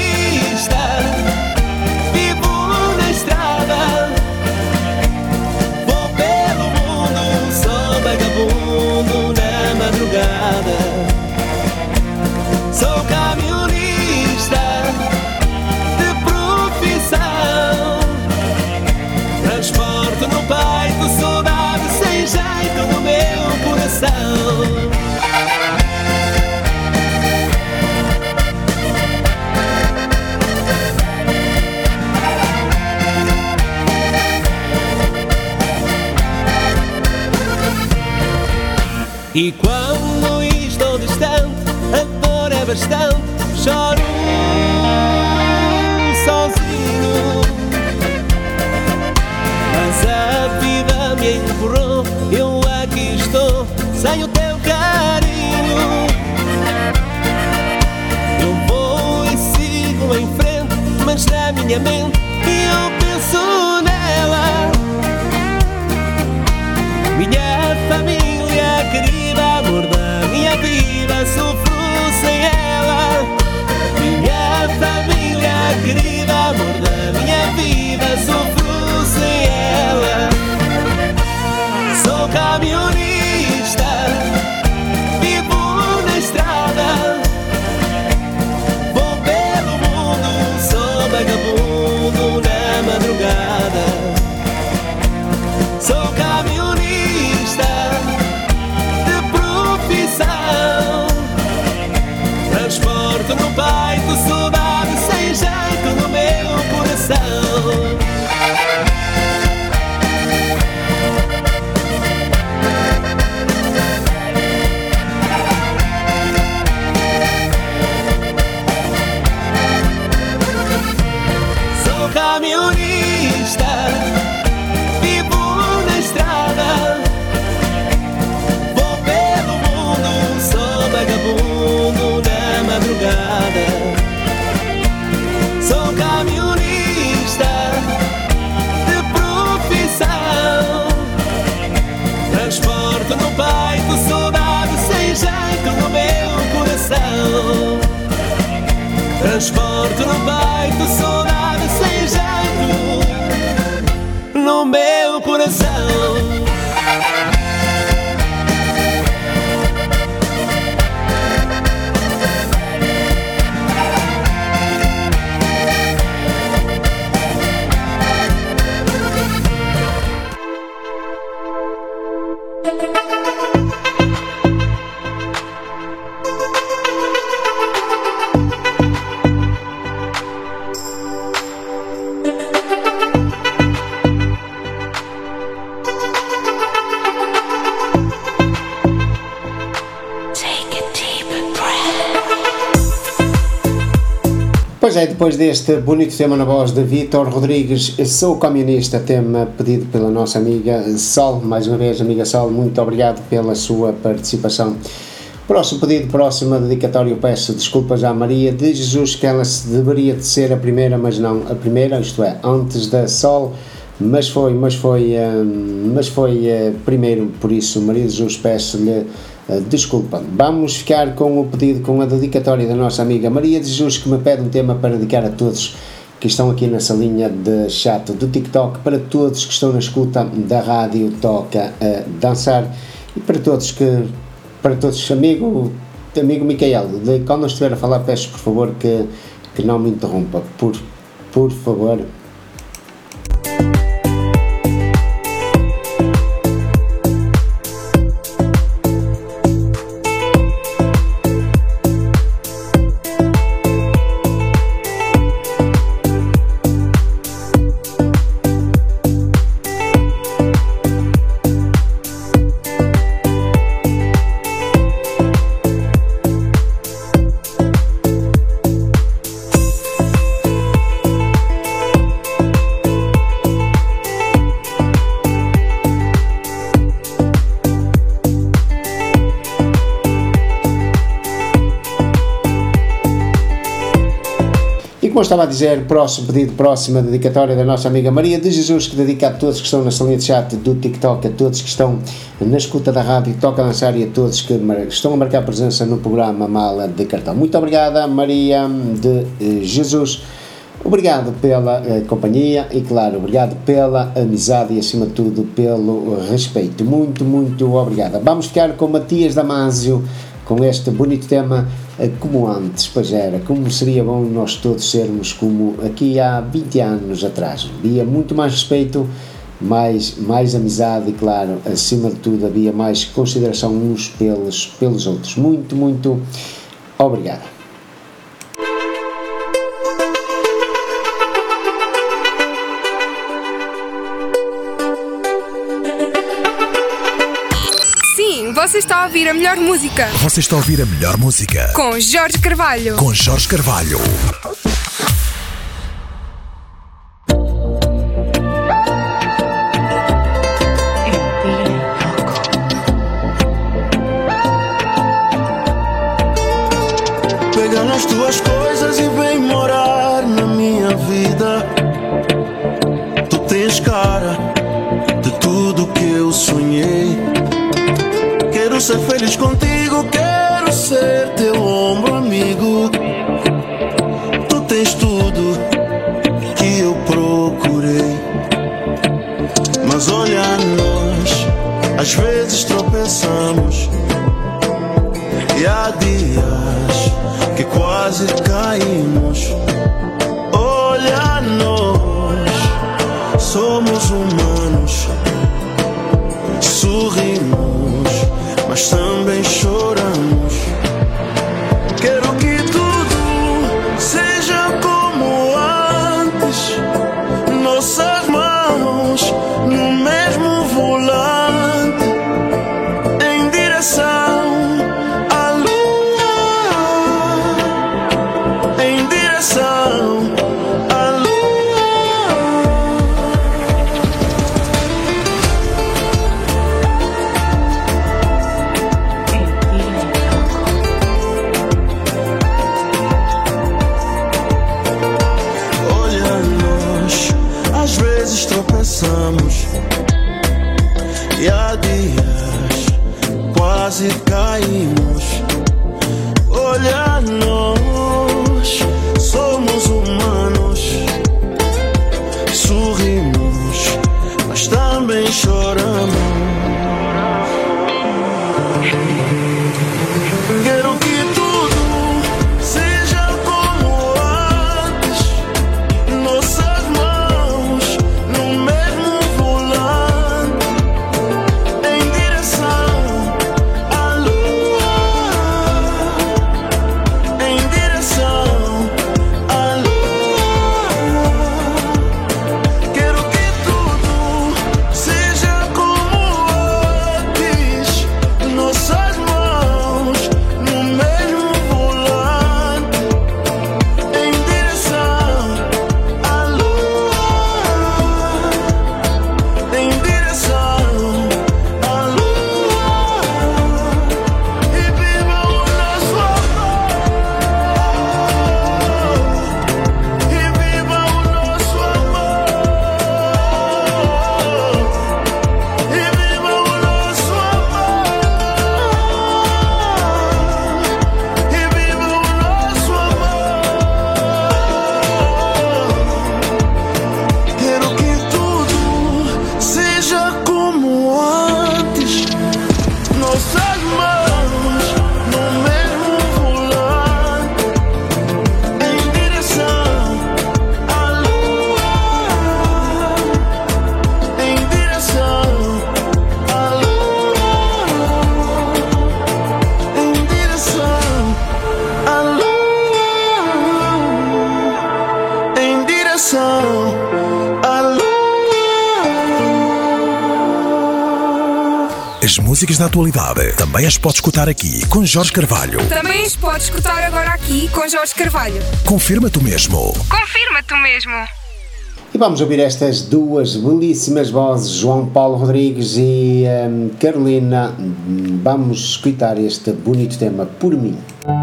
vivo na estrada, vou pelo mundo, sou vagabundo na madrugada. Sou caminhonista de profissão, transporto no peito saudade sem jeito no meu coração. E quando estou distante, a dor é bastante, choro sozinho. Mas a vida me empurrou, eu aqui estou, sem o teu carinho. Eu vou e sigo em frente, mas na minha mente eu penso nela. Minha família querida, amor da minha vida, sofro sem ela. Minha família querida, amor da minha vida, sofro sem ela. Sou caminhonista, vivo na estrada, vou pelo mundo, sou vagabundo na madrugada. Sou caminhonista de profissão, transporto no peito saudade sem jeito no meu coração. Sou caminhonista, vivo na estrada, vou pelo mundo, sou vagabundo na madrugada. Sou caminhonista de profissão, transporto no peito saudade sem jeito no meu coração. Transporto no peito saudade sem jeito no meu coração. Pois é, depois deste bonito tema na voz de Vítor Rodrigues, Sou Camionista, tema pedido pela nossa amiga Sol. Mais uma vez, amiga Sol, muito obrigado pela sua participação. Próximo pedido, próxima dedicatória, eu peço desculpas à Maria de Jesus, que ela deveria de ser a primeira, mas não a primeira, isto é, antes da Sol, mas foi primeiro, por isso, Maria de Jesus, peço-lhe desculpa. Vamos ficar com o pedido, com a dedicatória da nossa amiga Maria de Jesus, que me pede um tema para dedicar a todos que estão aqui nessa linha de chat do TikTok, para todos que estão na escuta da rádio Toca a Dançar e para todos, amigo Micael, quando eu estiver a falar, peço por favor que não me interrompa, por favor. Como eu estava a dizer, próximo pedido, próxima dedicatória da nossa amiga Maria de Jesus, que dedica a todos que estão na salinha de chat do TikTok, a todos que estão na escuta da rádio Toca a Dançar e a todos que estão a marcar presença no programa Mala de Cartão. Muito obrigada, Maria de Jesus. Obrigado pela companhia e, claro, obrigado pela amizade e, acima de tudo, pelo respeito. Muito, muito obrigada. Vamos ficar com Matias Damasio, com este bonito tema, como antes, pois era, como seria bom nós todos sermos como aqui há 20 anos atrás. Havia muito mais respeito, mais amizade e, claro, acima de tudo, havia mais consideração uns pelos outros. Muito, muito obrigado. Você está a ouvir a melhor música. Você está a ouvir a melhor música. Com Jorge Carvalho. Com Jorge Carvalho. Pega nas tuas coisas e vem morar na minha vida. Tu tens cara de tudo que eu sonhei. Quero ser feliz contigo, quero ser teu ombro amigo. Tu tens tudo que eu procurei. Mas olha, nós às vezes tropeçamos e há dias que quase caímos. Olha, nós somos humanos, sorrimos, mas também choramos. Quero que tudo seja como antes, nossas mãos no mesmo volante, em direção à lua, em direção à lua. Tropeçamos e há dias quase caímos. Olha, nós somos humanos, sorrimos, mas também choramos. Quero que tudo seja como antes, nossas mãos no mesmo volante, em direção à lua. coração. As músicas da atualidade também as pode escutar aqui com Jorge Carvalho. Também as podes escutar agora aqui com Jorge Carvalho. Confirma tu mesmo. Confirma tu mesmo. E vamos ouvir estas duas belíssimas vozes, João Paulo Rodrigues e Carolina. Vamos escutar este bonito tema, Por Mim.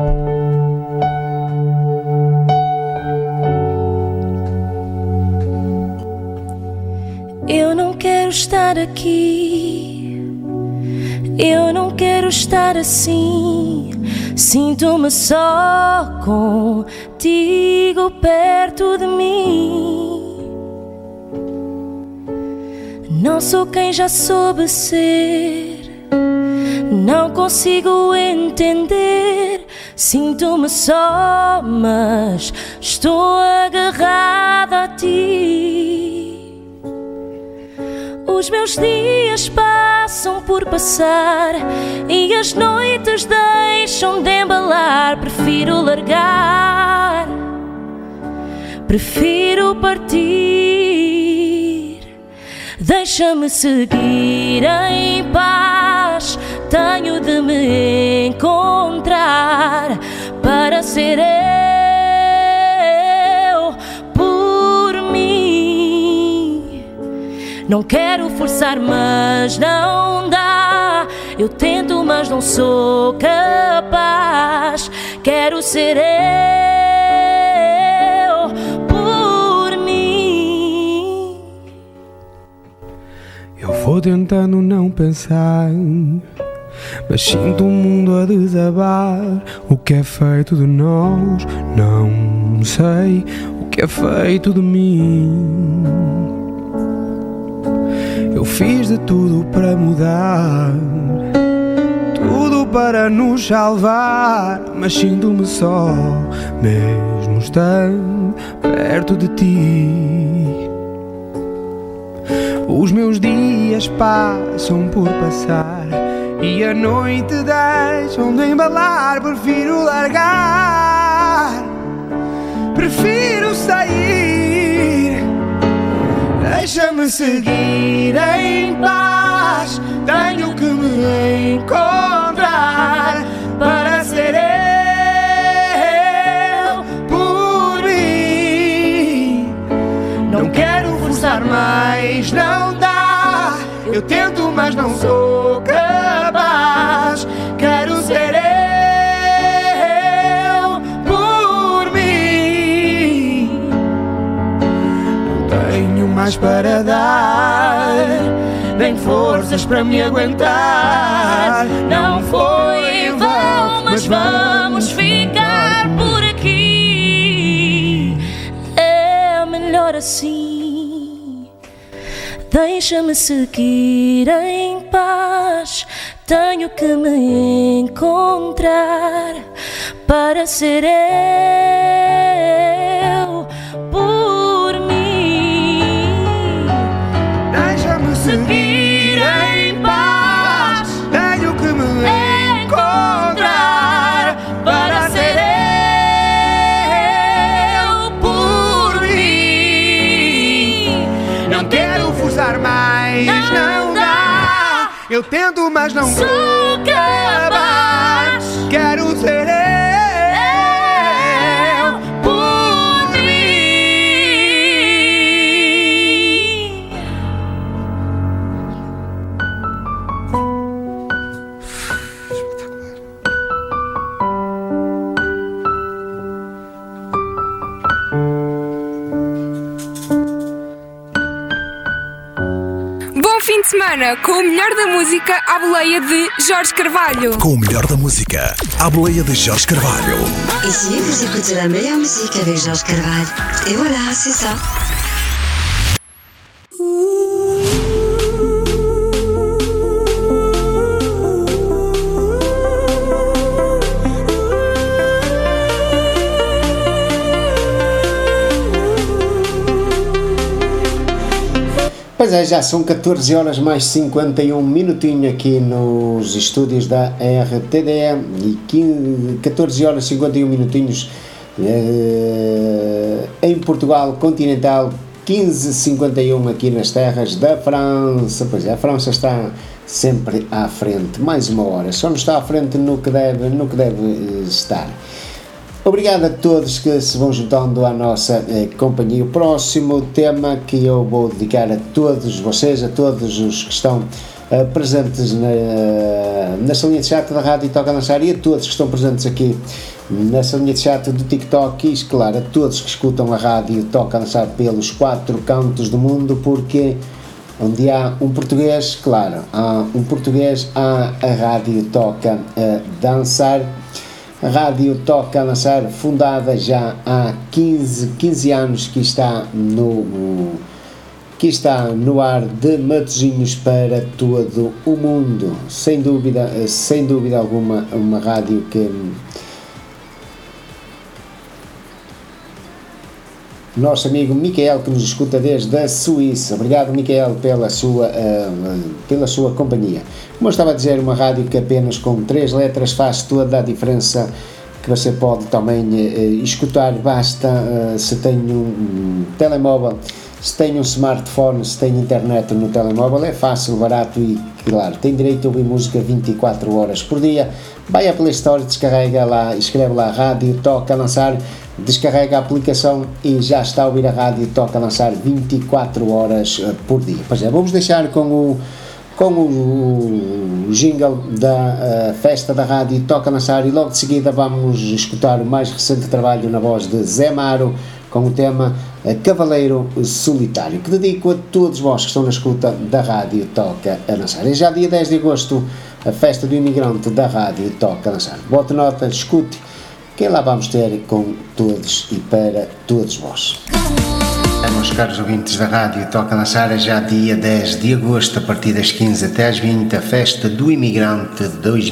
Eu não quero estar aqui, eu não quero estar assim. Sinto-me só contigo perto de mim. Não sou quem já soube ser, não consigo entender. Sinto-me só, mas estou agarrada a ti. Os meus dias passam por passar e as noites deixam de embalar. Prefiro largar, prefiro partir. Deixa-me seguir em paz. Tenho de me encontrar para ser eu por mim. Não quero forçar, mas não dá. Eu tento, mas não sou capaz. Quero ser eu por mim. Eu vou tentando não pensar, mas sinto o mundo a desabar. O que é feito de nós, não sei. O que é feito de mim. Eu fiz de tudo para mudar, tudo para nos salvar, mas sinto-me só, mesmo estando perto de ti. Os meus dias passam por passar e a noite deixam de embalar. Prefiro largar, prefiro sair. Deixa-me seguir em paz. Tenho que me encontrar para ser eu por mim. Não quero forçar, mas não dá. Eu tento, mas não sou capaz. Quero ser eu por mim. Não tenho mais para dar, nem forças para me aguentar. Não foi em vão, mas vamos ficar por aqui. É melhor assim. Deixa-me seguir em paz. Tenho que me encontrar para ser eu por mim. Deixa-me seguir em paz. Tenho que me encontrar para ser eu por mim. Não quero forçar mais, não dá. Eu tento, mas não sou capaz. Quero ser eu por mim. Bom fim de semana com o melhor da música à boleia de Jorge Carvalho. Com o melhor da música à boleia de Jorge Carvalho. Ici, vous écoutez la meilleure musique avec Georges Carvalho. Et voilà, c'est ça. Pois é, já são 14 horas mais 51 minutinho aqui nos estúdios da RTDE e 14 horas 51 minutinhos em em Portugal continental, 15h51 aqui nas terras da França. Pois é, a França está sempre à frente, mais uma hora, só não está à frente no que deve estar. Obrigado a todos que se vão juntando à nossa companhia. O próximo tema que eu vou dedicar a todos vocês, a todos os que estão presentes na salinha de chat da Rádio Toca a Dançar e a todos que estão presentes aqui na salinha de chat do TikTok e, claro, a todos que escutam a Rádio Toca a Dançar pelos 4 cantos do mundo, porque onde há um português, claro, há um português, há a Rádio Toca a Dançar. A Rádio Toca a Dançar, fundada já há 15 anos, que está no ar de Matosinhos para todo o mundo. Sem dúvida alguma, uma rádio que nosso amigo Micael, que nos escuta desde a Suíça. Obrigado, Micael, pela sua companhia. Como eu estava a dizer, uma rádio que apenas com 3 letras faz toda a diferença, que você pode também escutar. Basta se tem um telemóvel, se tem um smartphone, se tem internet no telemóvel, é fácil, barato e, claro, tem direito a ouvir música 24 horas por dia. Vai à Play Store, descarrega lá, escreve lá Rádio Toca a Dançar, descarrega a aplicação e já está a ouvir a Rádio Toca a Dançar 24 horas por dia. Pois é, vamos deixar com o jingle da festa da Rádio Toca a Dançar e logo de seguida vamos escutar o mais recente trabalho na voz de Zé Maro com o tema Cavaleiro Solitário, que dedico a todos vós que estão na escuta da Rádio Toca a Dançar. É já dia 10 de agosto, a festa do imigrante da Rádio Toca a Dançar. Bote nota, escute, que lá vamos ter com todos e para todos vós. Meus caros ouvintes da Rádio Toca a Dançar, é já dia 10 de agosto, a partir das 15 até às 20, a festa do imigrante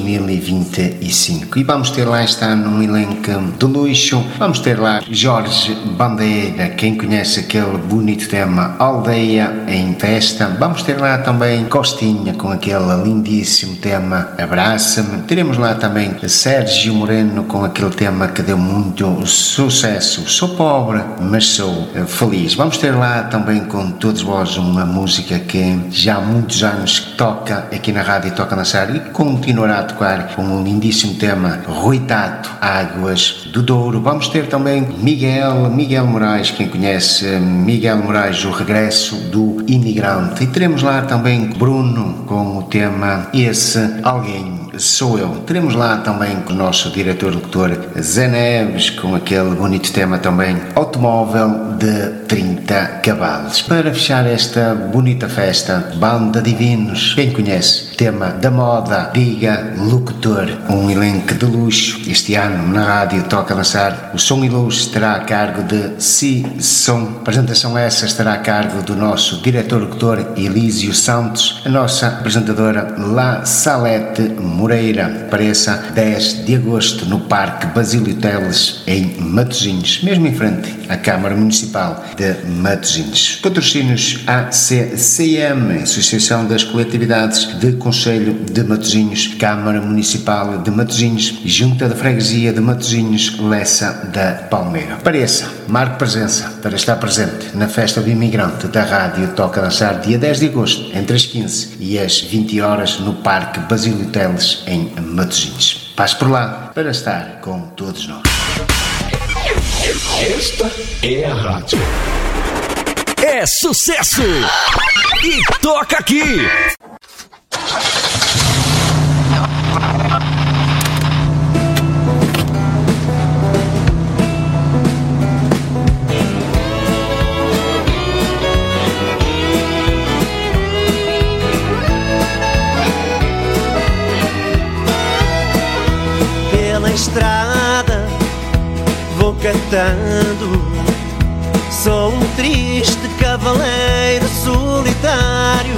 2025. E vamos ter lá, está num elenco de luxo, vamos ter lá Jorge Bandeira, quem conhece aquele bonito tema Aldeia em Festa. Vamos ter lá também Costinha, com aquele lindíssimo tema Abraça-me. Teremos lá também Sérgio Moreno, com aquele tema que deu muito sucesso, Sou Pobre, mas Sou Feliz. Vamos ter lá também com todos vós uma música que já há muitos anos toca aqui na Rádio Toca a Dançar e continuará a tocar, com um lindíssimo tema, Rui Tato, Águas do Douro. Vamos ter também Miguel Moraes, quem conhece Miguel Moraes, o regresso do imigrante. E teremos lá também Bruno com o tema Esse Alguém Sou Eu. Teremos lá também com o nosso diretor-locutor Zé Neves, com aquele bonito tema também, Automóvel de 30 cavalos. Para fechar esta bonita festa, Banda Divinos, quem conhece, tema da moda, Diga Locutor, um elenco de luxo. Este ano na Rádio Toca a Dançar, o som e luz estará a cargo de Si Som. A apresentação essa estará a cargo do nosso diretor-locutor Elísio Santos, a nossa apresentadora La Salete Moreira. Apareça 10 de agosto no Parque Basílio Teles, em Matosinhos, mesmo em frente à Câmara Municipal de Matosinhos. Patrocínios ACCM, Associação das Coletividades de Conselho de Matosinhos, Câmara Municipal de Matosinhos, Junta de Freguesia de Matosinhos, Lessa da Palmeira. Apareça, marque presença para estar presente na festa do imigrante da Rádio Toca a Dançar, dia 10 de agosto, entre as 15 e as 20 horas, no Parque Basílio Teles, em Matosinhos. Passe por lá para estar com todos nós. Esta é a rádio. É sucesso! E toca aqui! Pela estrada vou cantando, sou um triste cavaleiro solitário,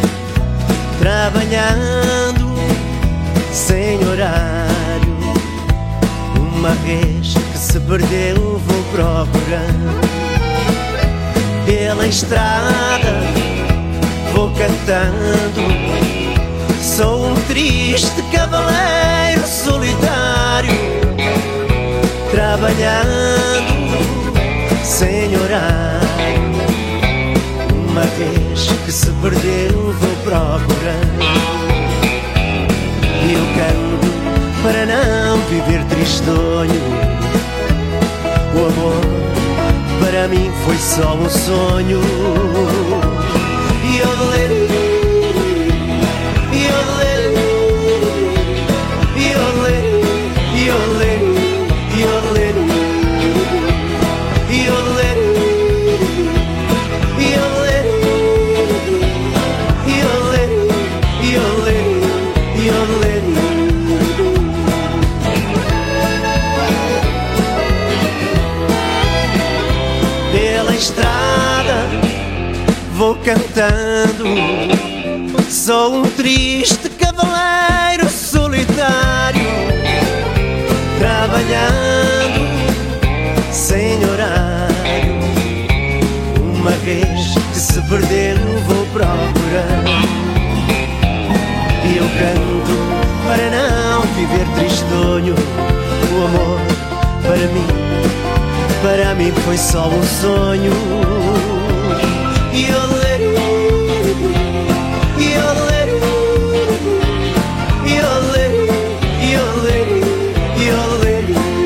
trabalhando sem horário. Uma vez que se perdeu vou procurando. Pela estrada vou cantando, sou um triste cavaleiro solitário, trabalhando sem horário. chorar. Uma vez que se perdeu vou procurar. E eu canto para não viver tristonho. O amor para mim foi só um sonho. E eu ler. Pela estrada vou cantando, sou um triste cavaleiro solitário, trabalhando sem horário. Uma vez que se perder vou procurar. E eu canto para não viver tristonho. O amor para mim foi só um sonho. E eu ler, e eu ler, e eu ler, e eu ler, e eu ler.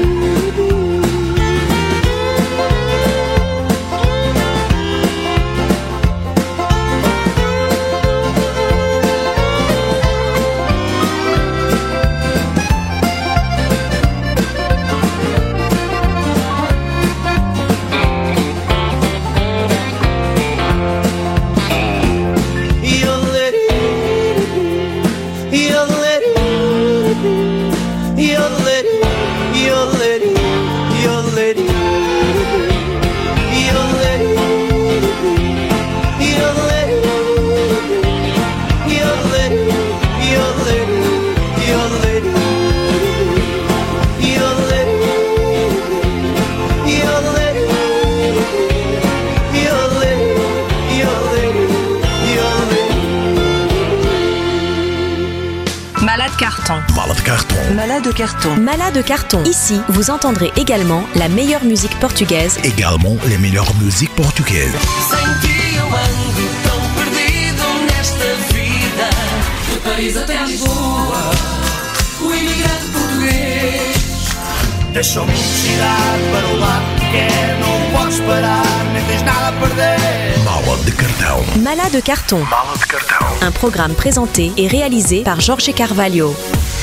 Malade carton. Malade carton. Ici, vous entendrez également la meilleure musique portugaise. Également les meilleures musiques portugaises. Sem ti eu ando tão perdido nesta vida. De Paris até Lisboa, o imigrante português. Deixou-me tirar para o lado que quer. Não podes parar, nem tens nada a perder. Mala de cartão. Malade carton. Mala de cartão. Un programme présenté et réalisé par Jorge Carvalho.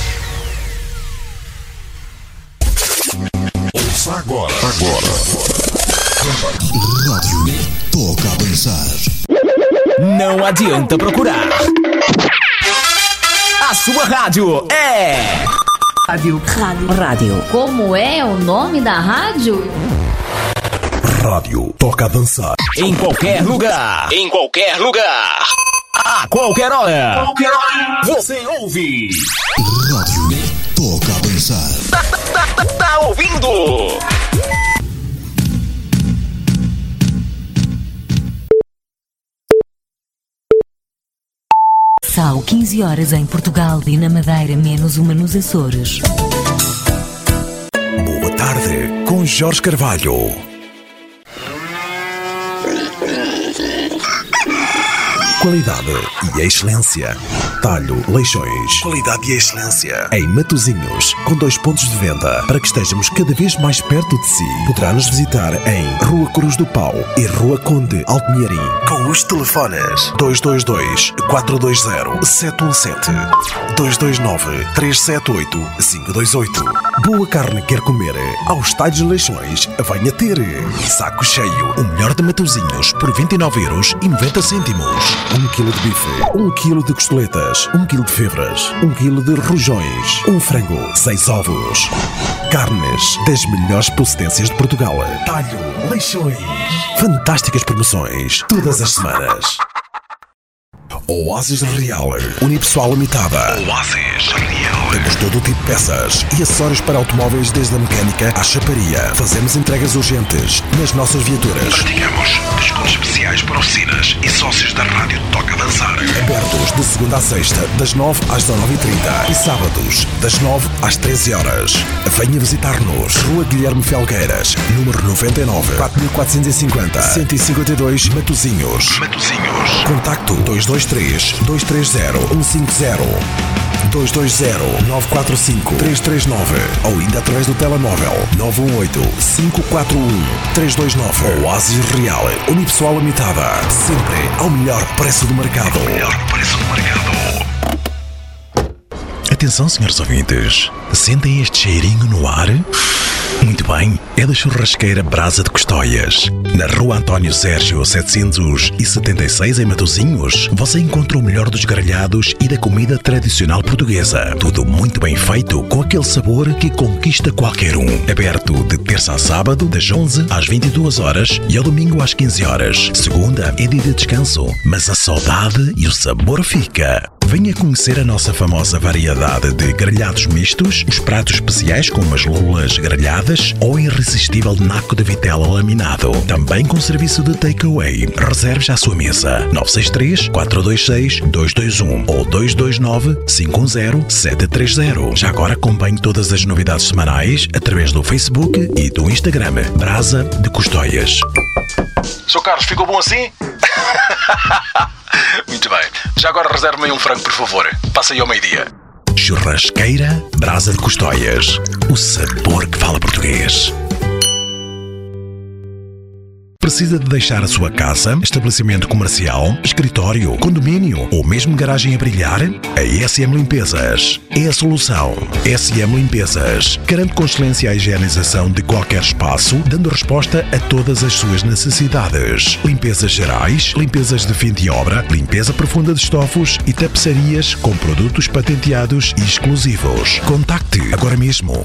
Agora. Rádio Toca a Dançar. Não adianta procurar. A sua rádio é... Rádio. Como é o nome da rádio? Rádio Toca a Dançar. Em qualquer lugar. A qualquer hora. Você ouve. Rádio Toca a Dançar. Tá ouvindo? São 15 horas em Portugal e na Madeira, menos uma nos Açores. Boa tarde, com Jorge Carvalho. Qualidade e excelência. Talho Leixões. Qualidade e excelência. Em Matosinhos, com 2 pontos de venda, para que estejamos cada vez mais perto de si. Poderá nos visitar em Rua Cruz do Pau e Rua Conde Altinharim, com os telefones 222-420-717, 229-378-528. Boa carne quer comer? Aos Talhos Leixões, venha ter. Saco cheio, o melhor de Matosinhos, por 29,90€. 1 kg de bife, 1 kg de costeletas, 1 kg de febras, 1 kg de rojões, 1 frango, 6 ovos. Carnes das melhores procedências de Portugal. Talho Leixões. Fantásticas promoções todas as semanas. Oásis Real, unipessoal limitada. Oásis Real. Temos todo o tipo de peças e acessórios para automóveis, desde a mecânica à chaparia. Fazemos entregas urgentes nas nossas viaturas. Praticamos desconto pontos especiais para oficinas e sócios da Rádio Toca Dançar. Abertos de segunda a sexta, das 9 às 19h30 e sábados, das 9 às 13 horas. Venha visitar-nos. Rua Guilherme Felgueiras, número 99, 4450, 152, Matosinhos. Contacto 223 230 150. 220-945-339 ou ainda através do telemóvel 918-541-329. Oásis Real, unipessoal limitada, sempre ao melhor preço do mercado. Atenção, senhores ouvintes, sentem este cheirinho no ar? Muito bem, é da churrasqueira Brasa de Custóias. Na Rua António Sérgio 776 em Matosinhos, você encontra o melhor dos grelhados e da comida tradicional portuguesa. Tudo muito bem feito, com aquele sabor que conquista qualquer um. Aberto de terça a sábado, das 11 às 22 horas e ao domingo às 15 horas. Segunda é dia de descanso, mas a saudade e o sabor fica. Venha conhecer a nossa famosa variedade de grelhados mistos, os pratos especiais como as lulas grelhadas ou irresistível naco de vitela laminado. Também com serviço de takeaway. Reserve já a sua mesa. 963-426-221 ou 229-510-730. Já agora acompanhe todas as novidades semanais através do Facebook e do Instagram. Brasa de Custóias. Sr. Carlos, ficou bom assim? Muito bem. Já agora reserve-me um frango, por favor. Passa aí ao meio-dia. Churrasqueira Brasa de Custóias. O sabor que fala português. Precisa de deixar a sua casa, estabelecimento comercial, escritório, condomínio ou mesmo garagem a brilhar? A SM Limpezas é a solução. SM Limpezas garante com excelência a higienização de qualquer espaço, dando resposta a todas as suas necessidades. Limpezas gerais, limpezas de fim de obra, limpeza profunda de estofos e tapeçarias com produtos patenteados e exclusivos. Contacte agora mesmo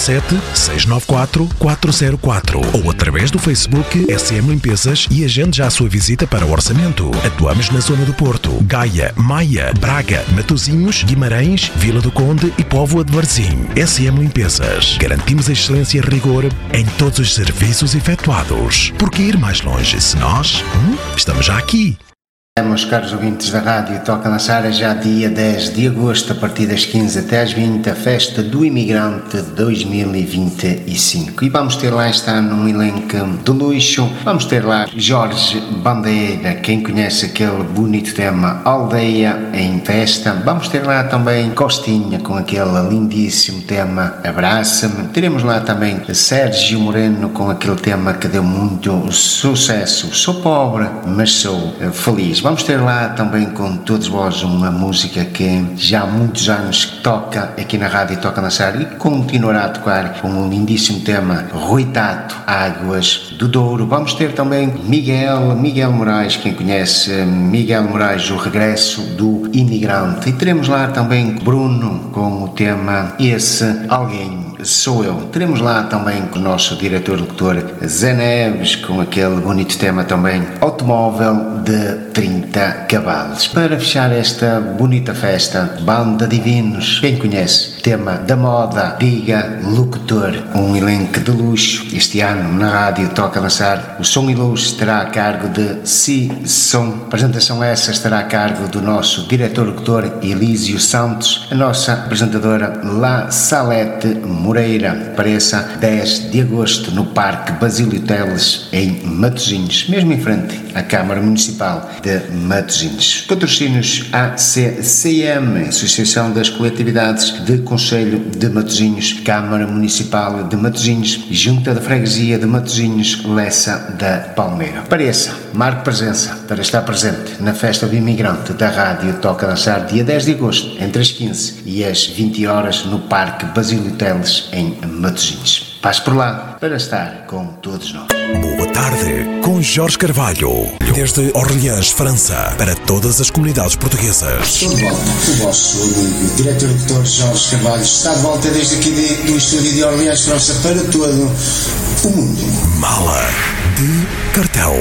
917-694-404 ou através do Facebook SM Limpezas e agende já a sua visita para o orçamento. Atuamos na zona do Porto, Gaia, Maia, Braga, Matosinhos, Guimarães, Vila do Conde e Póvoa de Varzim. SM Limpezas. Garantimos a excelência e rigor em todos os serviços efetuados. Por que ir mais longe se nós estamos já aqui? Meus caros ouvintes da Rádio Toca Dançar, já dia 10 de agosto, a partir das 15 até às 20, a Festa do Imigrante 2025. E vamos ter lá este ano um elenco de luxo. Vamos ter lá Jorge Bandeira, quem conhece aquele bonito tema Aldeia em Festa. Vamos ter lá também Costinha, com aquele lindíssimo tema Abraça-me. Teremos lá também Sérgio Moreno, com aquele tema que deu muito sucesso, Sou Pobre, mas Sou Feliz. Vamos ter lá também com todos vós uma música que já há muitos anos toca aqui na Rádio Toca Dançar e continuará a tocar com um lindíssimo tema Rui Tato, Águas do Douro. Vamos ter também Miguel Moraes, quem conhece Miguel Moraes, o regresso do imigrante. E teremos lá também Bruno com o tema Esse Alguém Sou Eu. Teremos lá também com o nosso diretor-locutor Zé Neves, com aquele bonito tema também Automóvel de 30 cavalos. Para fechar esta bonita festa, Banda Divinos, quem conhece? Tema da moda, Diga Locutor, um elenco de luxo. Este ano na Rádio Toca Dançar, o som e luz estará a cargo de Si Som. A apresentação essa estará a cargo do nosso diretor-locutor Elísio Santos, a nossa apresentadora La Salete Moreira. Apareça 10 de agosto no Parque Basílio Teles, em Matosinhos, mesmo em frente à Câmara Municipal de Matosinhos. Patrocínios ACCM, Associação das Coletividades de Conselho de Matosinhos, Câmara Municipal de Matosinhos, Junta de Freguesia de Matosinhos, Lessa da Palmeira. Apareça, marque presença para estar presente na Festa do Imigrante da Rádio Toca Dançar, dia 10 de agosto, entre as 15 e as 20 horas, no Parque Basílio Teles, em Matosinhos. Passe por lá para estar com todos nós. Boa tarde, com Jorge Carvalho, desde Orleans, França, para todas as comunidades portuguesas. Estou de volta, o vosso amigo, diretor-locutor Jorge Carvalho, está de volta desde aqui do estúdio de Orleans, França, para todo o mundo. Mala de cartão.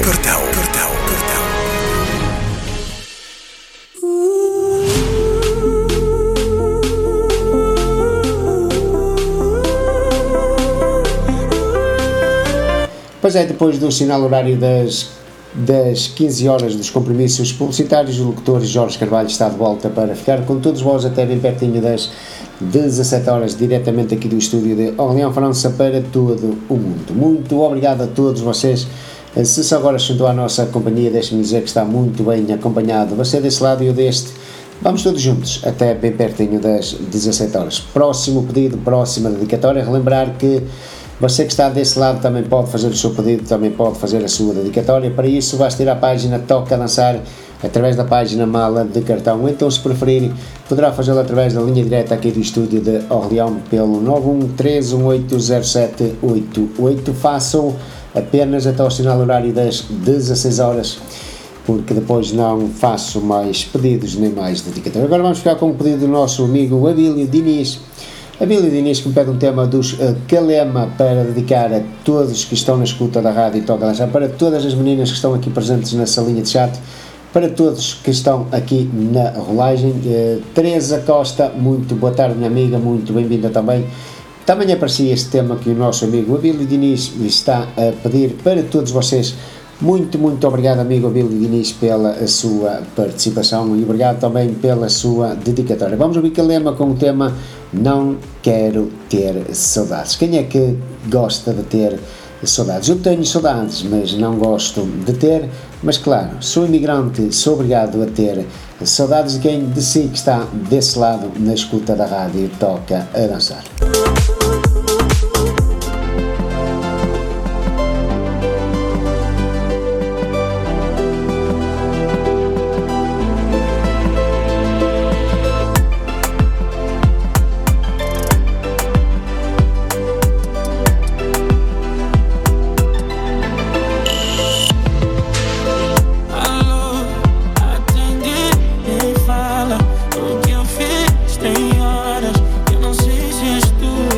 Pois é, depois do sinal horário das das 15 horas dos compromissos publicitários, o locutor Jorge Carvalho está de volta para ficar com todos vós até bem pertinho das 17 horas, diretamente aqui do estúdio de Orléans, França, para todo o mundo. Muito obrigado a todos vocês. Se só agora juntou à nossa companhia, deixe-me dizer que está muito bem acompanhado. Você desse lado e eu deste. Vamos todos juntos, até bem pertinho das 17 horas. Próximo pedido, próxima dedicatória. Relembrar que você que está desse lado também pode fazer o seu pedido, também pode fazer a sua dedicatória. Para isso, basta ir à página Toca a Dançar, através da página Mala de Cartão. Ou então, se preferir, poderá fazê-lo através da linha direta aqui do estúdio de Orléans pelo 913180788. Façam apenas até ao sinal horário das 16 horas, porque depois não faço mais pedidos nem mais dedicatórias. Agora vamos ficar com o pedido do nosso amigo Abílio Diniz. Abílio Diniz, que me pede um tema dos Calema para dedicar a todos que estão na escuta da rádio Toca a Dançar, para todas as meninas que estão aqui presentes na salinha de chat, para todos que estão aqui na rolagem. Teresa Costa, muito boa tarde, minha amiga, muito bem-vinda também. Também aparecia este tema que o nosso amigo Abílio Diniz está a pedir para todos vocês. Muito obrigado, amigo Abílio Diniz, pela sua participação e obrigado também pela sua dedicatória. Vamos ouvir Calema com o tema Não Quero Ter Saudades. Quem é que gosta de ter saudades? Eu tenho saudades, mas não gosto de ter, mas claro, sou imigrante, sou obrigado a ter saudades de quem de si que está desse lado na escuta da rádio Toca a Dançar. Tem horas que eu não sei se és tu.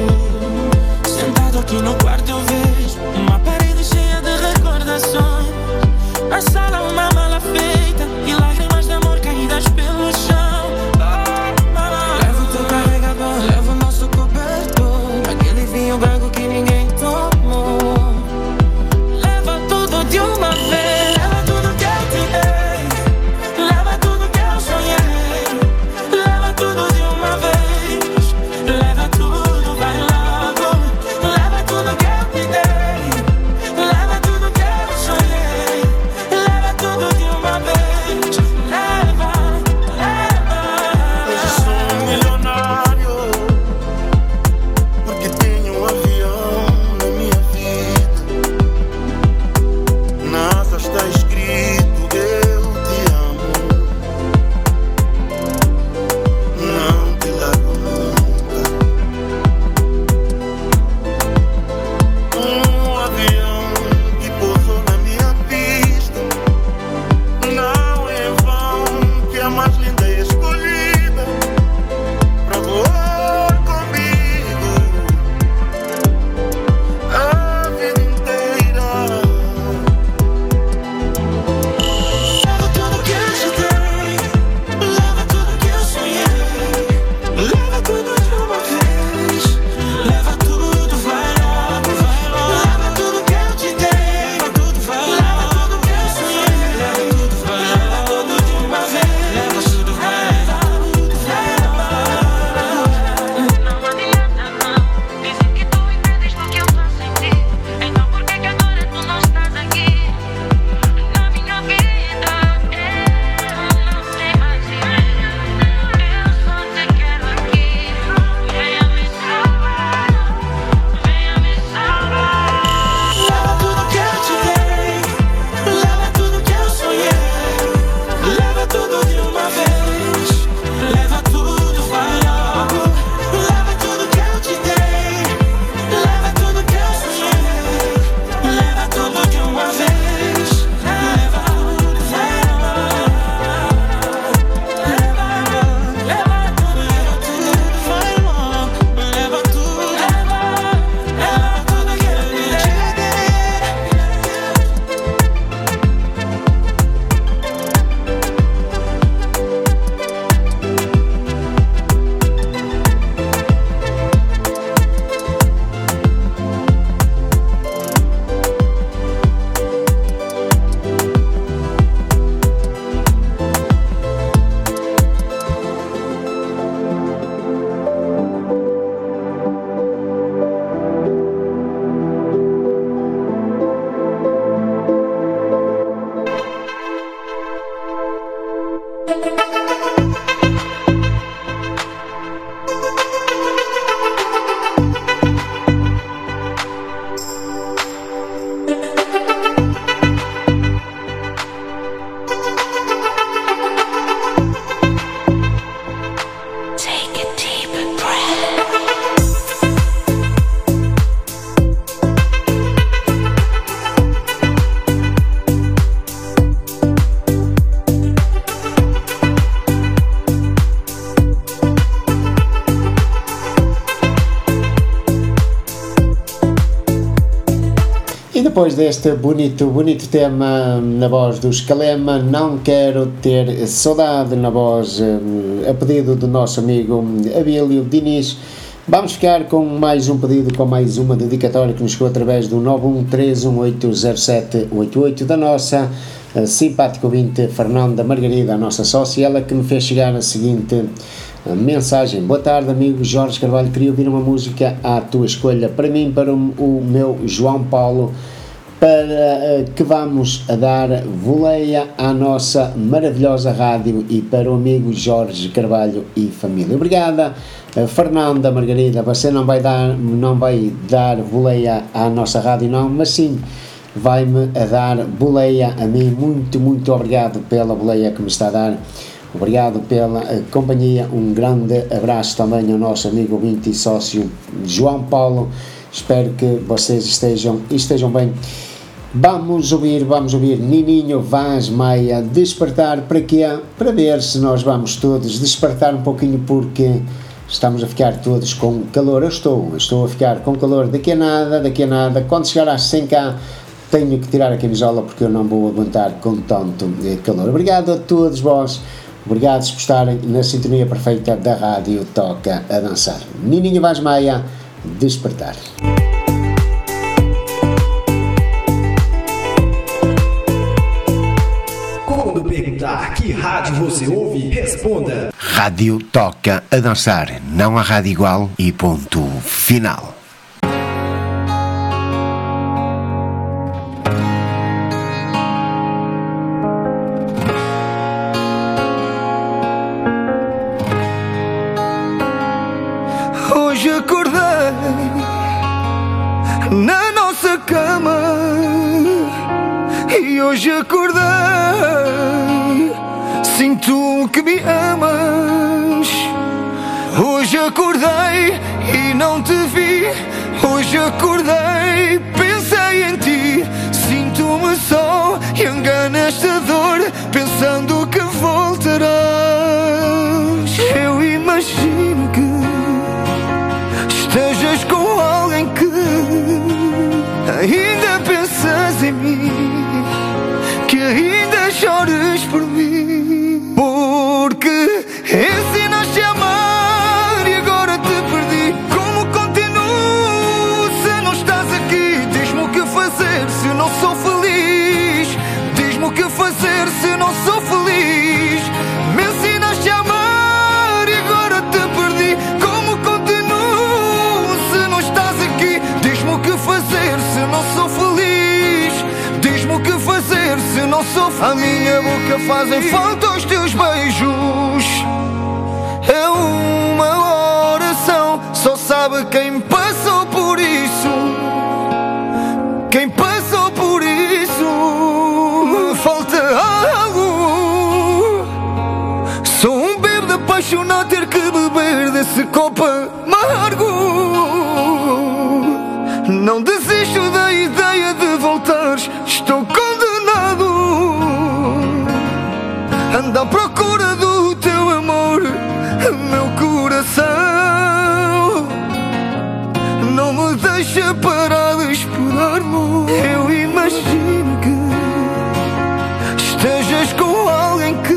depois deste bonito tema na voz do Escalema, Não Quero Ter Saudade, na voz a pedido do nosso amigo Abílio Diniz, vamos ficar com mais um pedido, com mais uma dedicatória que nos chegou através do 913180788 da nossa simpática ouvinte Fernanda Margarida, a nossa sócia, ela que me fez chegar a seguinte mensagem: boa tarde amigo Jorge Carvalho, queria ouvir uma música à tua escolha, para mim, para o meu João Paulo, para que vamos a dar voleia à nossa maravilhosa rádio, e para o amigo Jorge Carvalho e família. Obrigada, Fernanda Margarida, você não vai dar voleia à nossa rádio não, mas sim vai-me a dar boleia a mim. Muito obrigado pela boleia que me está a dar, obrigado pela companhia, um grande abraço também ao nosso amigo ouvinte e sócio João Paulo, espero que vocês estejam bem. Vamos ouvir Nininho Vaz Maia, Despertar. Para quê? Para ver se nós vamos todos despertar um pouquinho, porque estamos a ficar todos com calor. Eu estou a ficar com calor daqui a nada, quando chegar às 100k tenho que tirar a camisola porque eu não vou aguentar com tanto calor. Obrigado a todos vós, obrigado por estarem na sintonia perfeita da Rádio Toca a Dançar. Nininho Vaz Maia, Despertar. Quando perguntar que rádio você ouve, responda: Rádio Toca a Dançar, não há rádio igual e ponto final. Hoje acordei na nossa cama e hoje acordei, sinto que me amas. Hoje acordei e não te vi, hoje acordei, pensei em ti, sinto-me só e engano esta dor, pensando que voltarás. Eu imagino que estejas com alguém que ainda pensas em mim, que ainda chores por mim, porque ensinaste a amar e agora te perdi. Como continuo se não estás aqui? Diz-me o que fazer se não sou feliz, diz-me o que fazer se não sou feliz. Me ensinaste a amar e agora te perdi. Como continuo se não estás aqui? Diz-me o que fazer se não sou feliz, diz-me o que fazer se não sou feliz. A minha boca fazem falta os teus beijos, é uma oração, só sabe quem passou por isso, quem passou por isso. Me falta algo, sou um bêbado apaixonado, ter que beber desse copo amargo. Não desisto da ideia de voltares, estou condenado. Ando à procura do teu amor, meu coração não me deixa parar de esperar, amor. Eu imagino que estejas com alguém que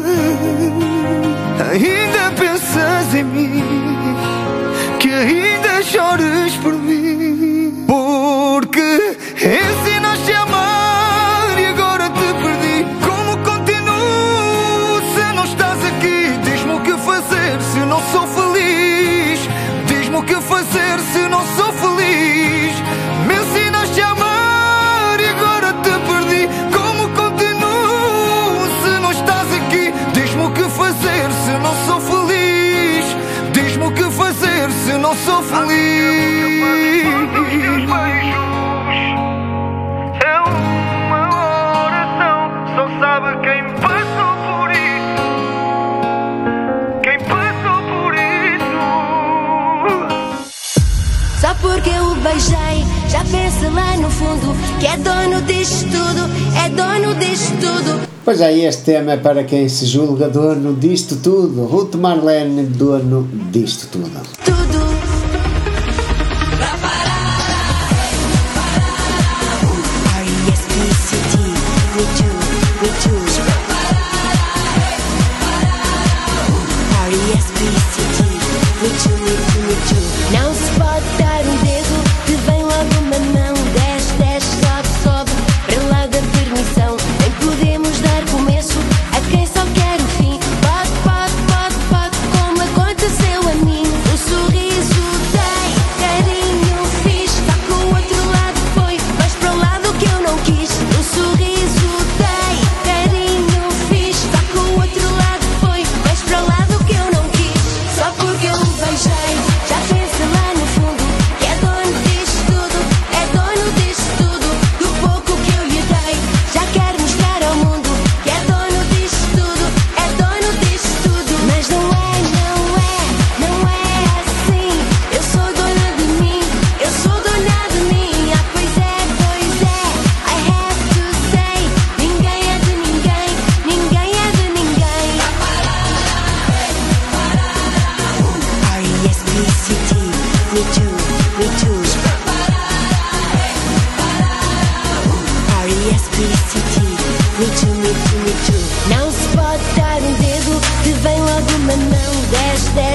ainda pensas em mim, que ainda chores por mim, porque ensinaste a amar e agora te perdi. Como continuo se não estás aqui? Diz-me o que fazer se não sou feliz, diz-me o que fazer se não sou feliz. Me ensinaste a amar e agora te perdi. Como continuo se não estás aqui? Diz-me o que fazer se não sou feliz, diz-me o que fazer se não sou feliz. É uma oração, só sabe quem passou por isso, quem passou por isso. Só porque eu o beijei, já pensa lá no fundo que é dono disto tudo, é dono disto tudo. Pois é, este tema é para quem se julga dono disto tudo. Ruth Marlene, dono disto tudo. Tudo.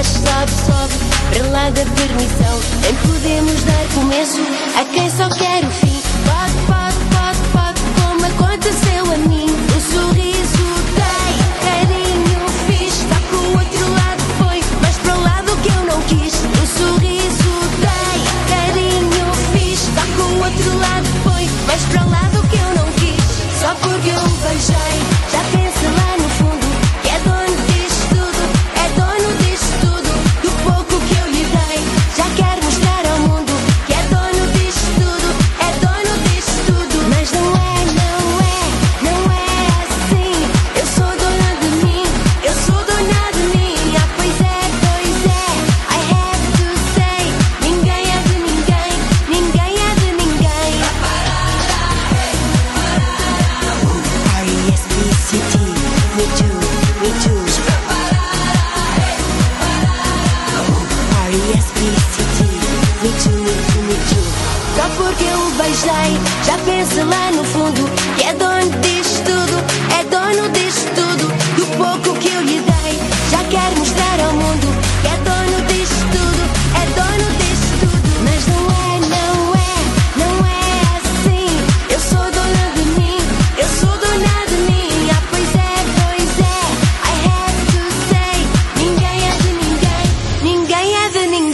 desce, sobe, sobe, para lá da permissão. Nem podemos dar começo a quem só quer o fim. Pode, pode, pode, pode, como aconteceu a mim. O sorriso dei, carinho fiz, só que o outro lado foi mais para o lado que eu não quis. O sorriso dei, carinho fiz, só que o outro lado foi mais para o lado que eu não quis. Só porque eu o beijei, já pensa lá no fundo que é dono disto tudo, é dono disto tudo. Do pouco que eu lhe dei, já quer mostrar ao mundo que é dono disto tudo, é dono disto tudo. Mas não é, não é, não é assim. Eu sou dona de mim, eu sou dona de mim. Ah, pois é, I have to say. Ninguém é de ninguém, ninguém é de ninguém. R-E-S-P-C-T, me too, me too. R-E-S-P-C-T, me too, me too, me too. Só porque eu o beijei, já pensa lá no fundo que é dono disto tudo, é dono disto tudo. Do pouco que eu lhe dei, já quer mostrar ao mundo que é dono disto tudo, é dono disto tudo. Mas não é, não é, não é assim. Eu sou dona de mim, eu sou dona de mim. Ah, pois é, I have to say. Ninguém é de ninguém, ninguém é de ninguém.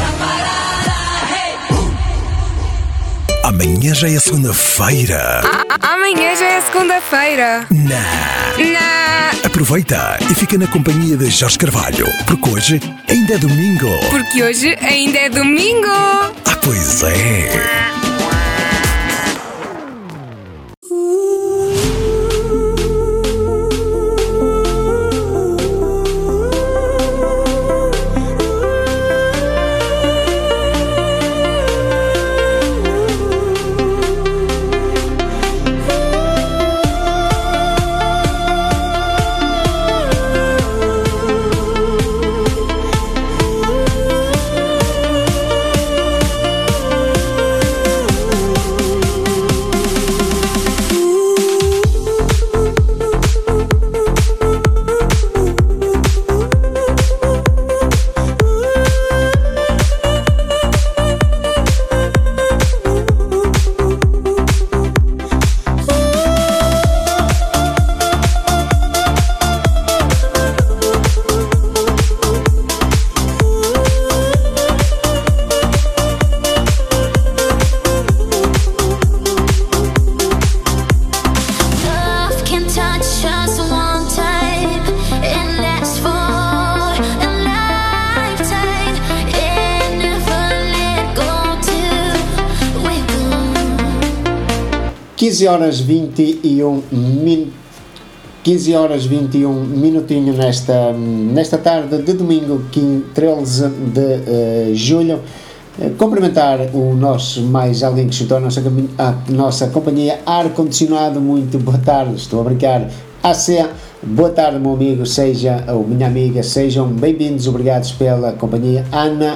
Amanhã já é segunda-feira. Amanhã já é segunda-feira. Não. Aproveita e fica na companhia de Jorge Carvalho, porque hoje ainda é domingo. Porque hoje ainda é domingo. Ah, pois é. Horas 21 minutinho nesta tarde de domingo 13 de julho. Cumprimentar o nosso mais alguém que chutou a nossa companhia ar-condicionado. Muito boa tarde, estou a brincar. AC, boa tarde, meu amigo, seja ou minha amiga, sejam bem-vindos, obrigados pela companhia.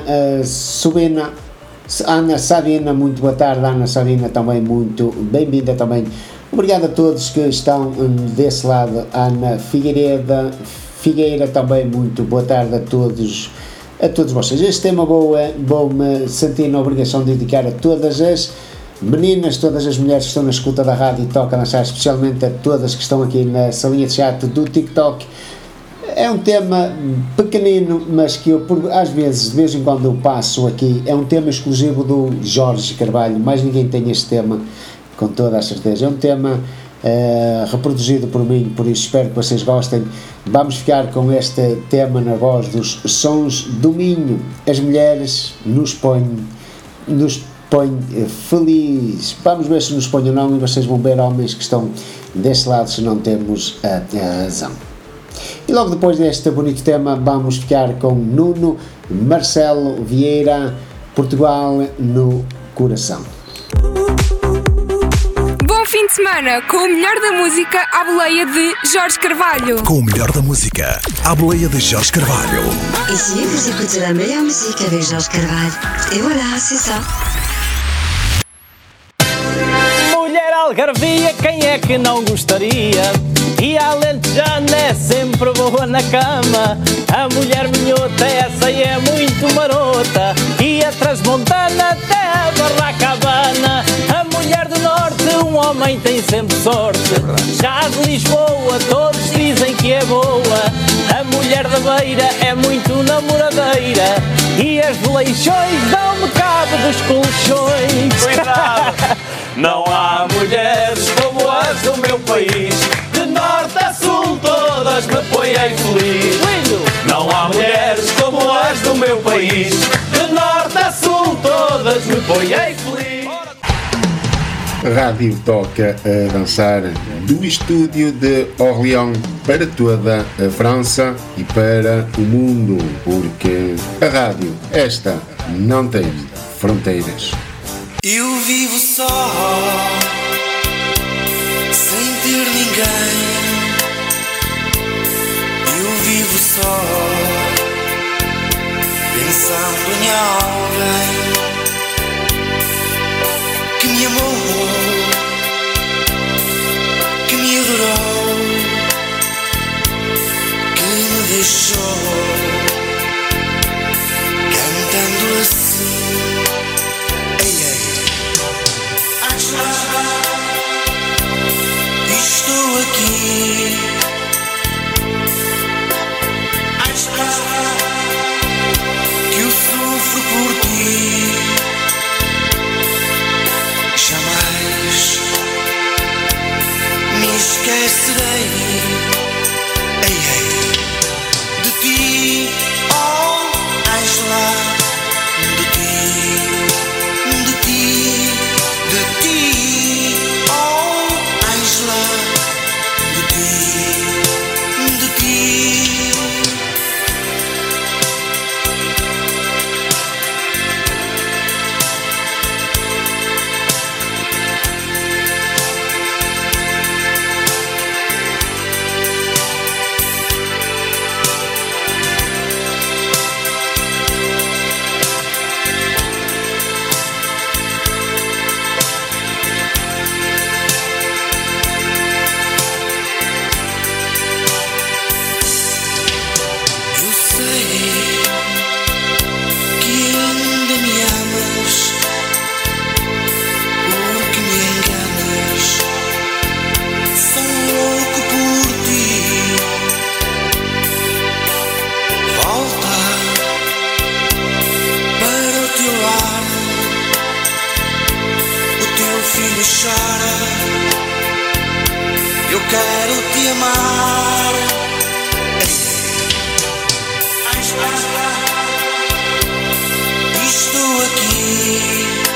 Ana Sabina, muito boa tarde. Ana Sabina também muito bem-vinda também. Obrigado a todos que estão desse lado. Ana Figueira também muito boa tarde a todos vocês. Este tema vou-me sentir na obrigação de dedicar a todas as meninas, todas as mulheres que estão na escuta da rádio e Toca a Dançar, especialmente a todas que estão aqui na salinha de chat do TikTok. É um tema pequenino, mas que eu, às vezes, de vez em quando eu passo aqui. É um tema exclusivo do Jorge Carvalho, mais ninguém tem este tema, com toda a certeza. É um tema reproduzido por mim, por isso espero que vocês gostem. Vamos ficar com este tema na voz dos Sons do Minho. As mulheres nos põe feliz. Vamos ver se nos põe ou não, e vocês vão ver, homens que estão desse lado, se não temos a razão. E logo depois deste bonito tema vamos ficar com Nuno Marcelo Vieira, Portugal no Coração. Bom fim de semana com o melhor da música à boleia de Jorge Carvalho. Com o melhor da música à boleia de Jorge Carvalho. Ici, vous écoutez la meilleure musique avec Jorge Carvalho. Et voilà, c'est ça. Mulher algarvia, quem é que não gostaria? E a alentejana é sempre boa na cama. A mulher minhota, essa é muito marota, e a transmontana até a Barracabana. A mulher do norte, um homem tem sempre sorte. Já a de Lisboa, todos dizem que é boa. A mulher da beira é muito namoradeira, e as de Leixões dão-me cabo dos colchões. Cuidado! Não há mulheres como as do meu país, de norte a sul todas me põem feliz. Não há mulheres como as do meu país, de norte a sul todas me põem feliz. Rádio Toca a Dançar, do estúdio de Orléans para toda a França e para o mundo, porque a rádio, esta, não tem fronteiras. Eu vivo só, sem ter ninguém. Eu vivo só, pensando em alguém que me amou, que me adorou, que me deixou, cantando assim. Estou aqui, que eu sofro por ti. Jamais me esquecerei de ti, oh Angela, de ti, de ti, de ti, oh Angela, de ti, de ti. Eu quero te amar. Estou aqui.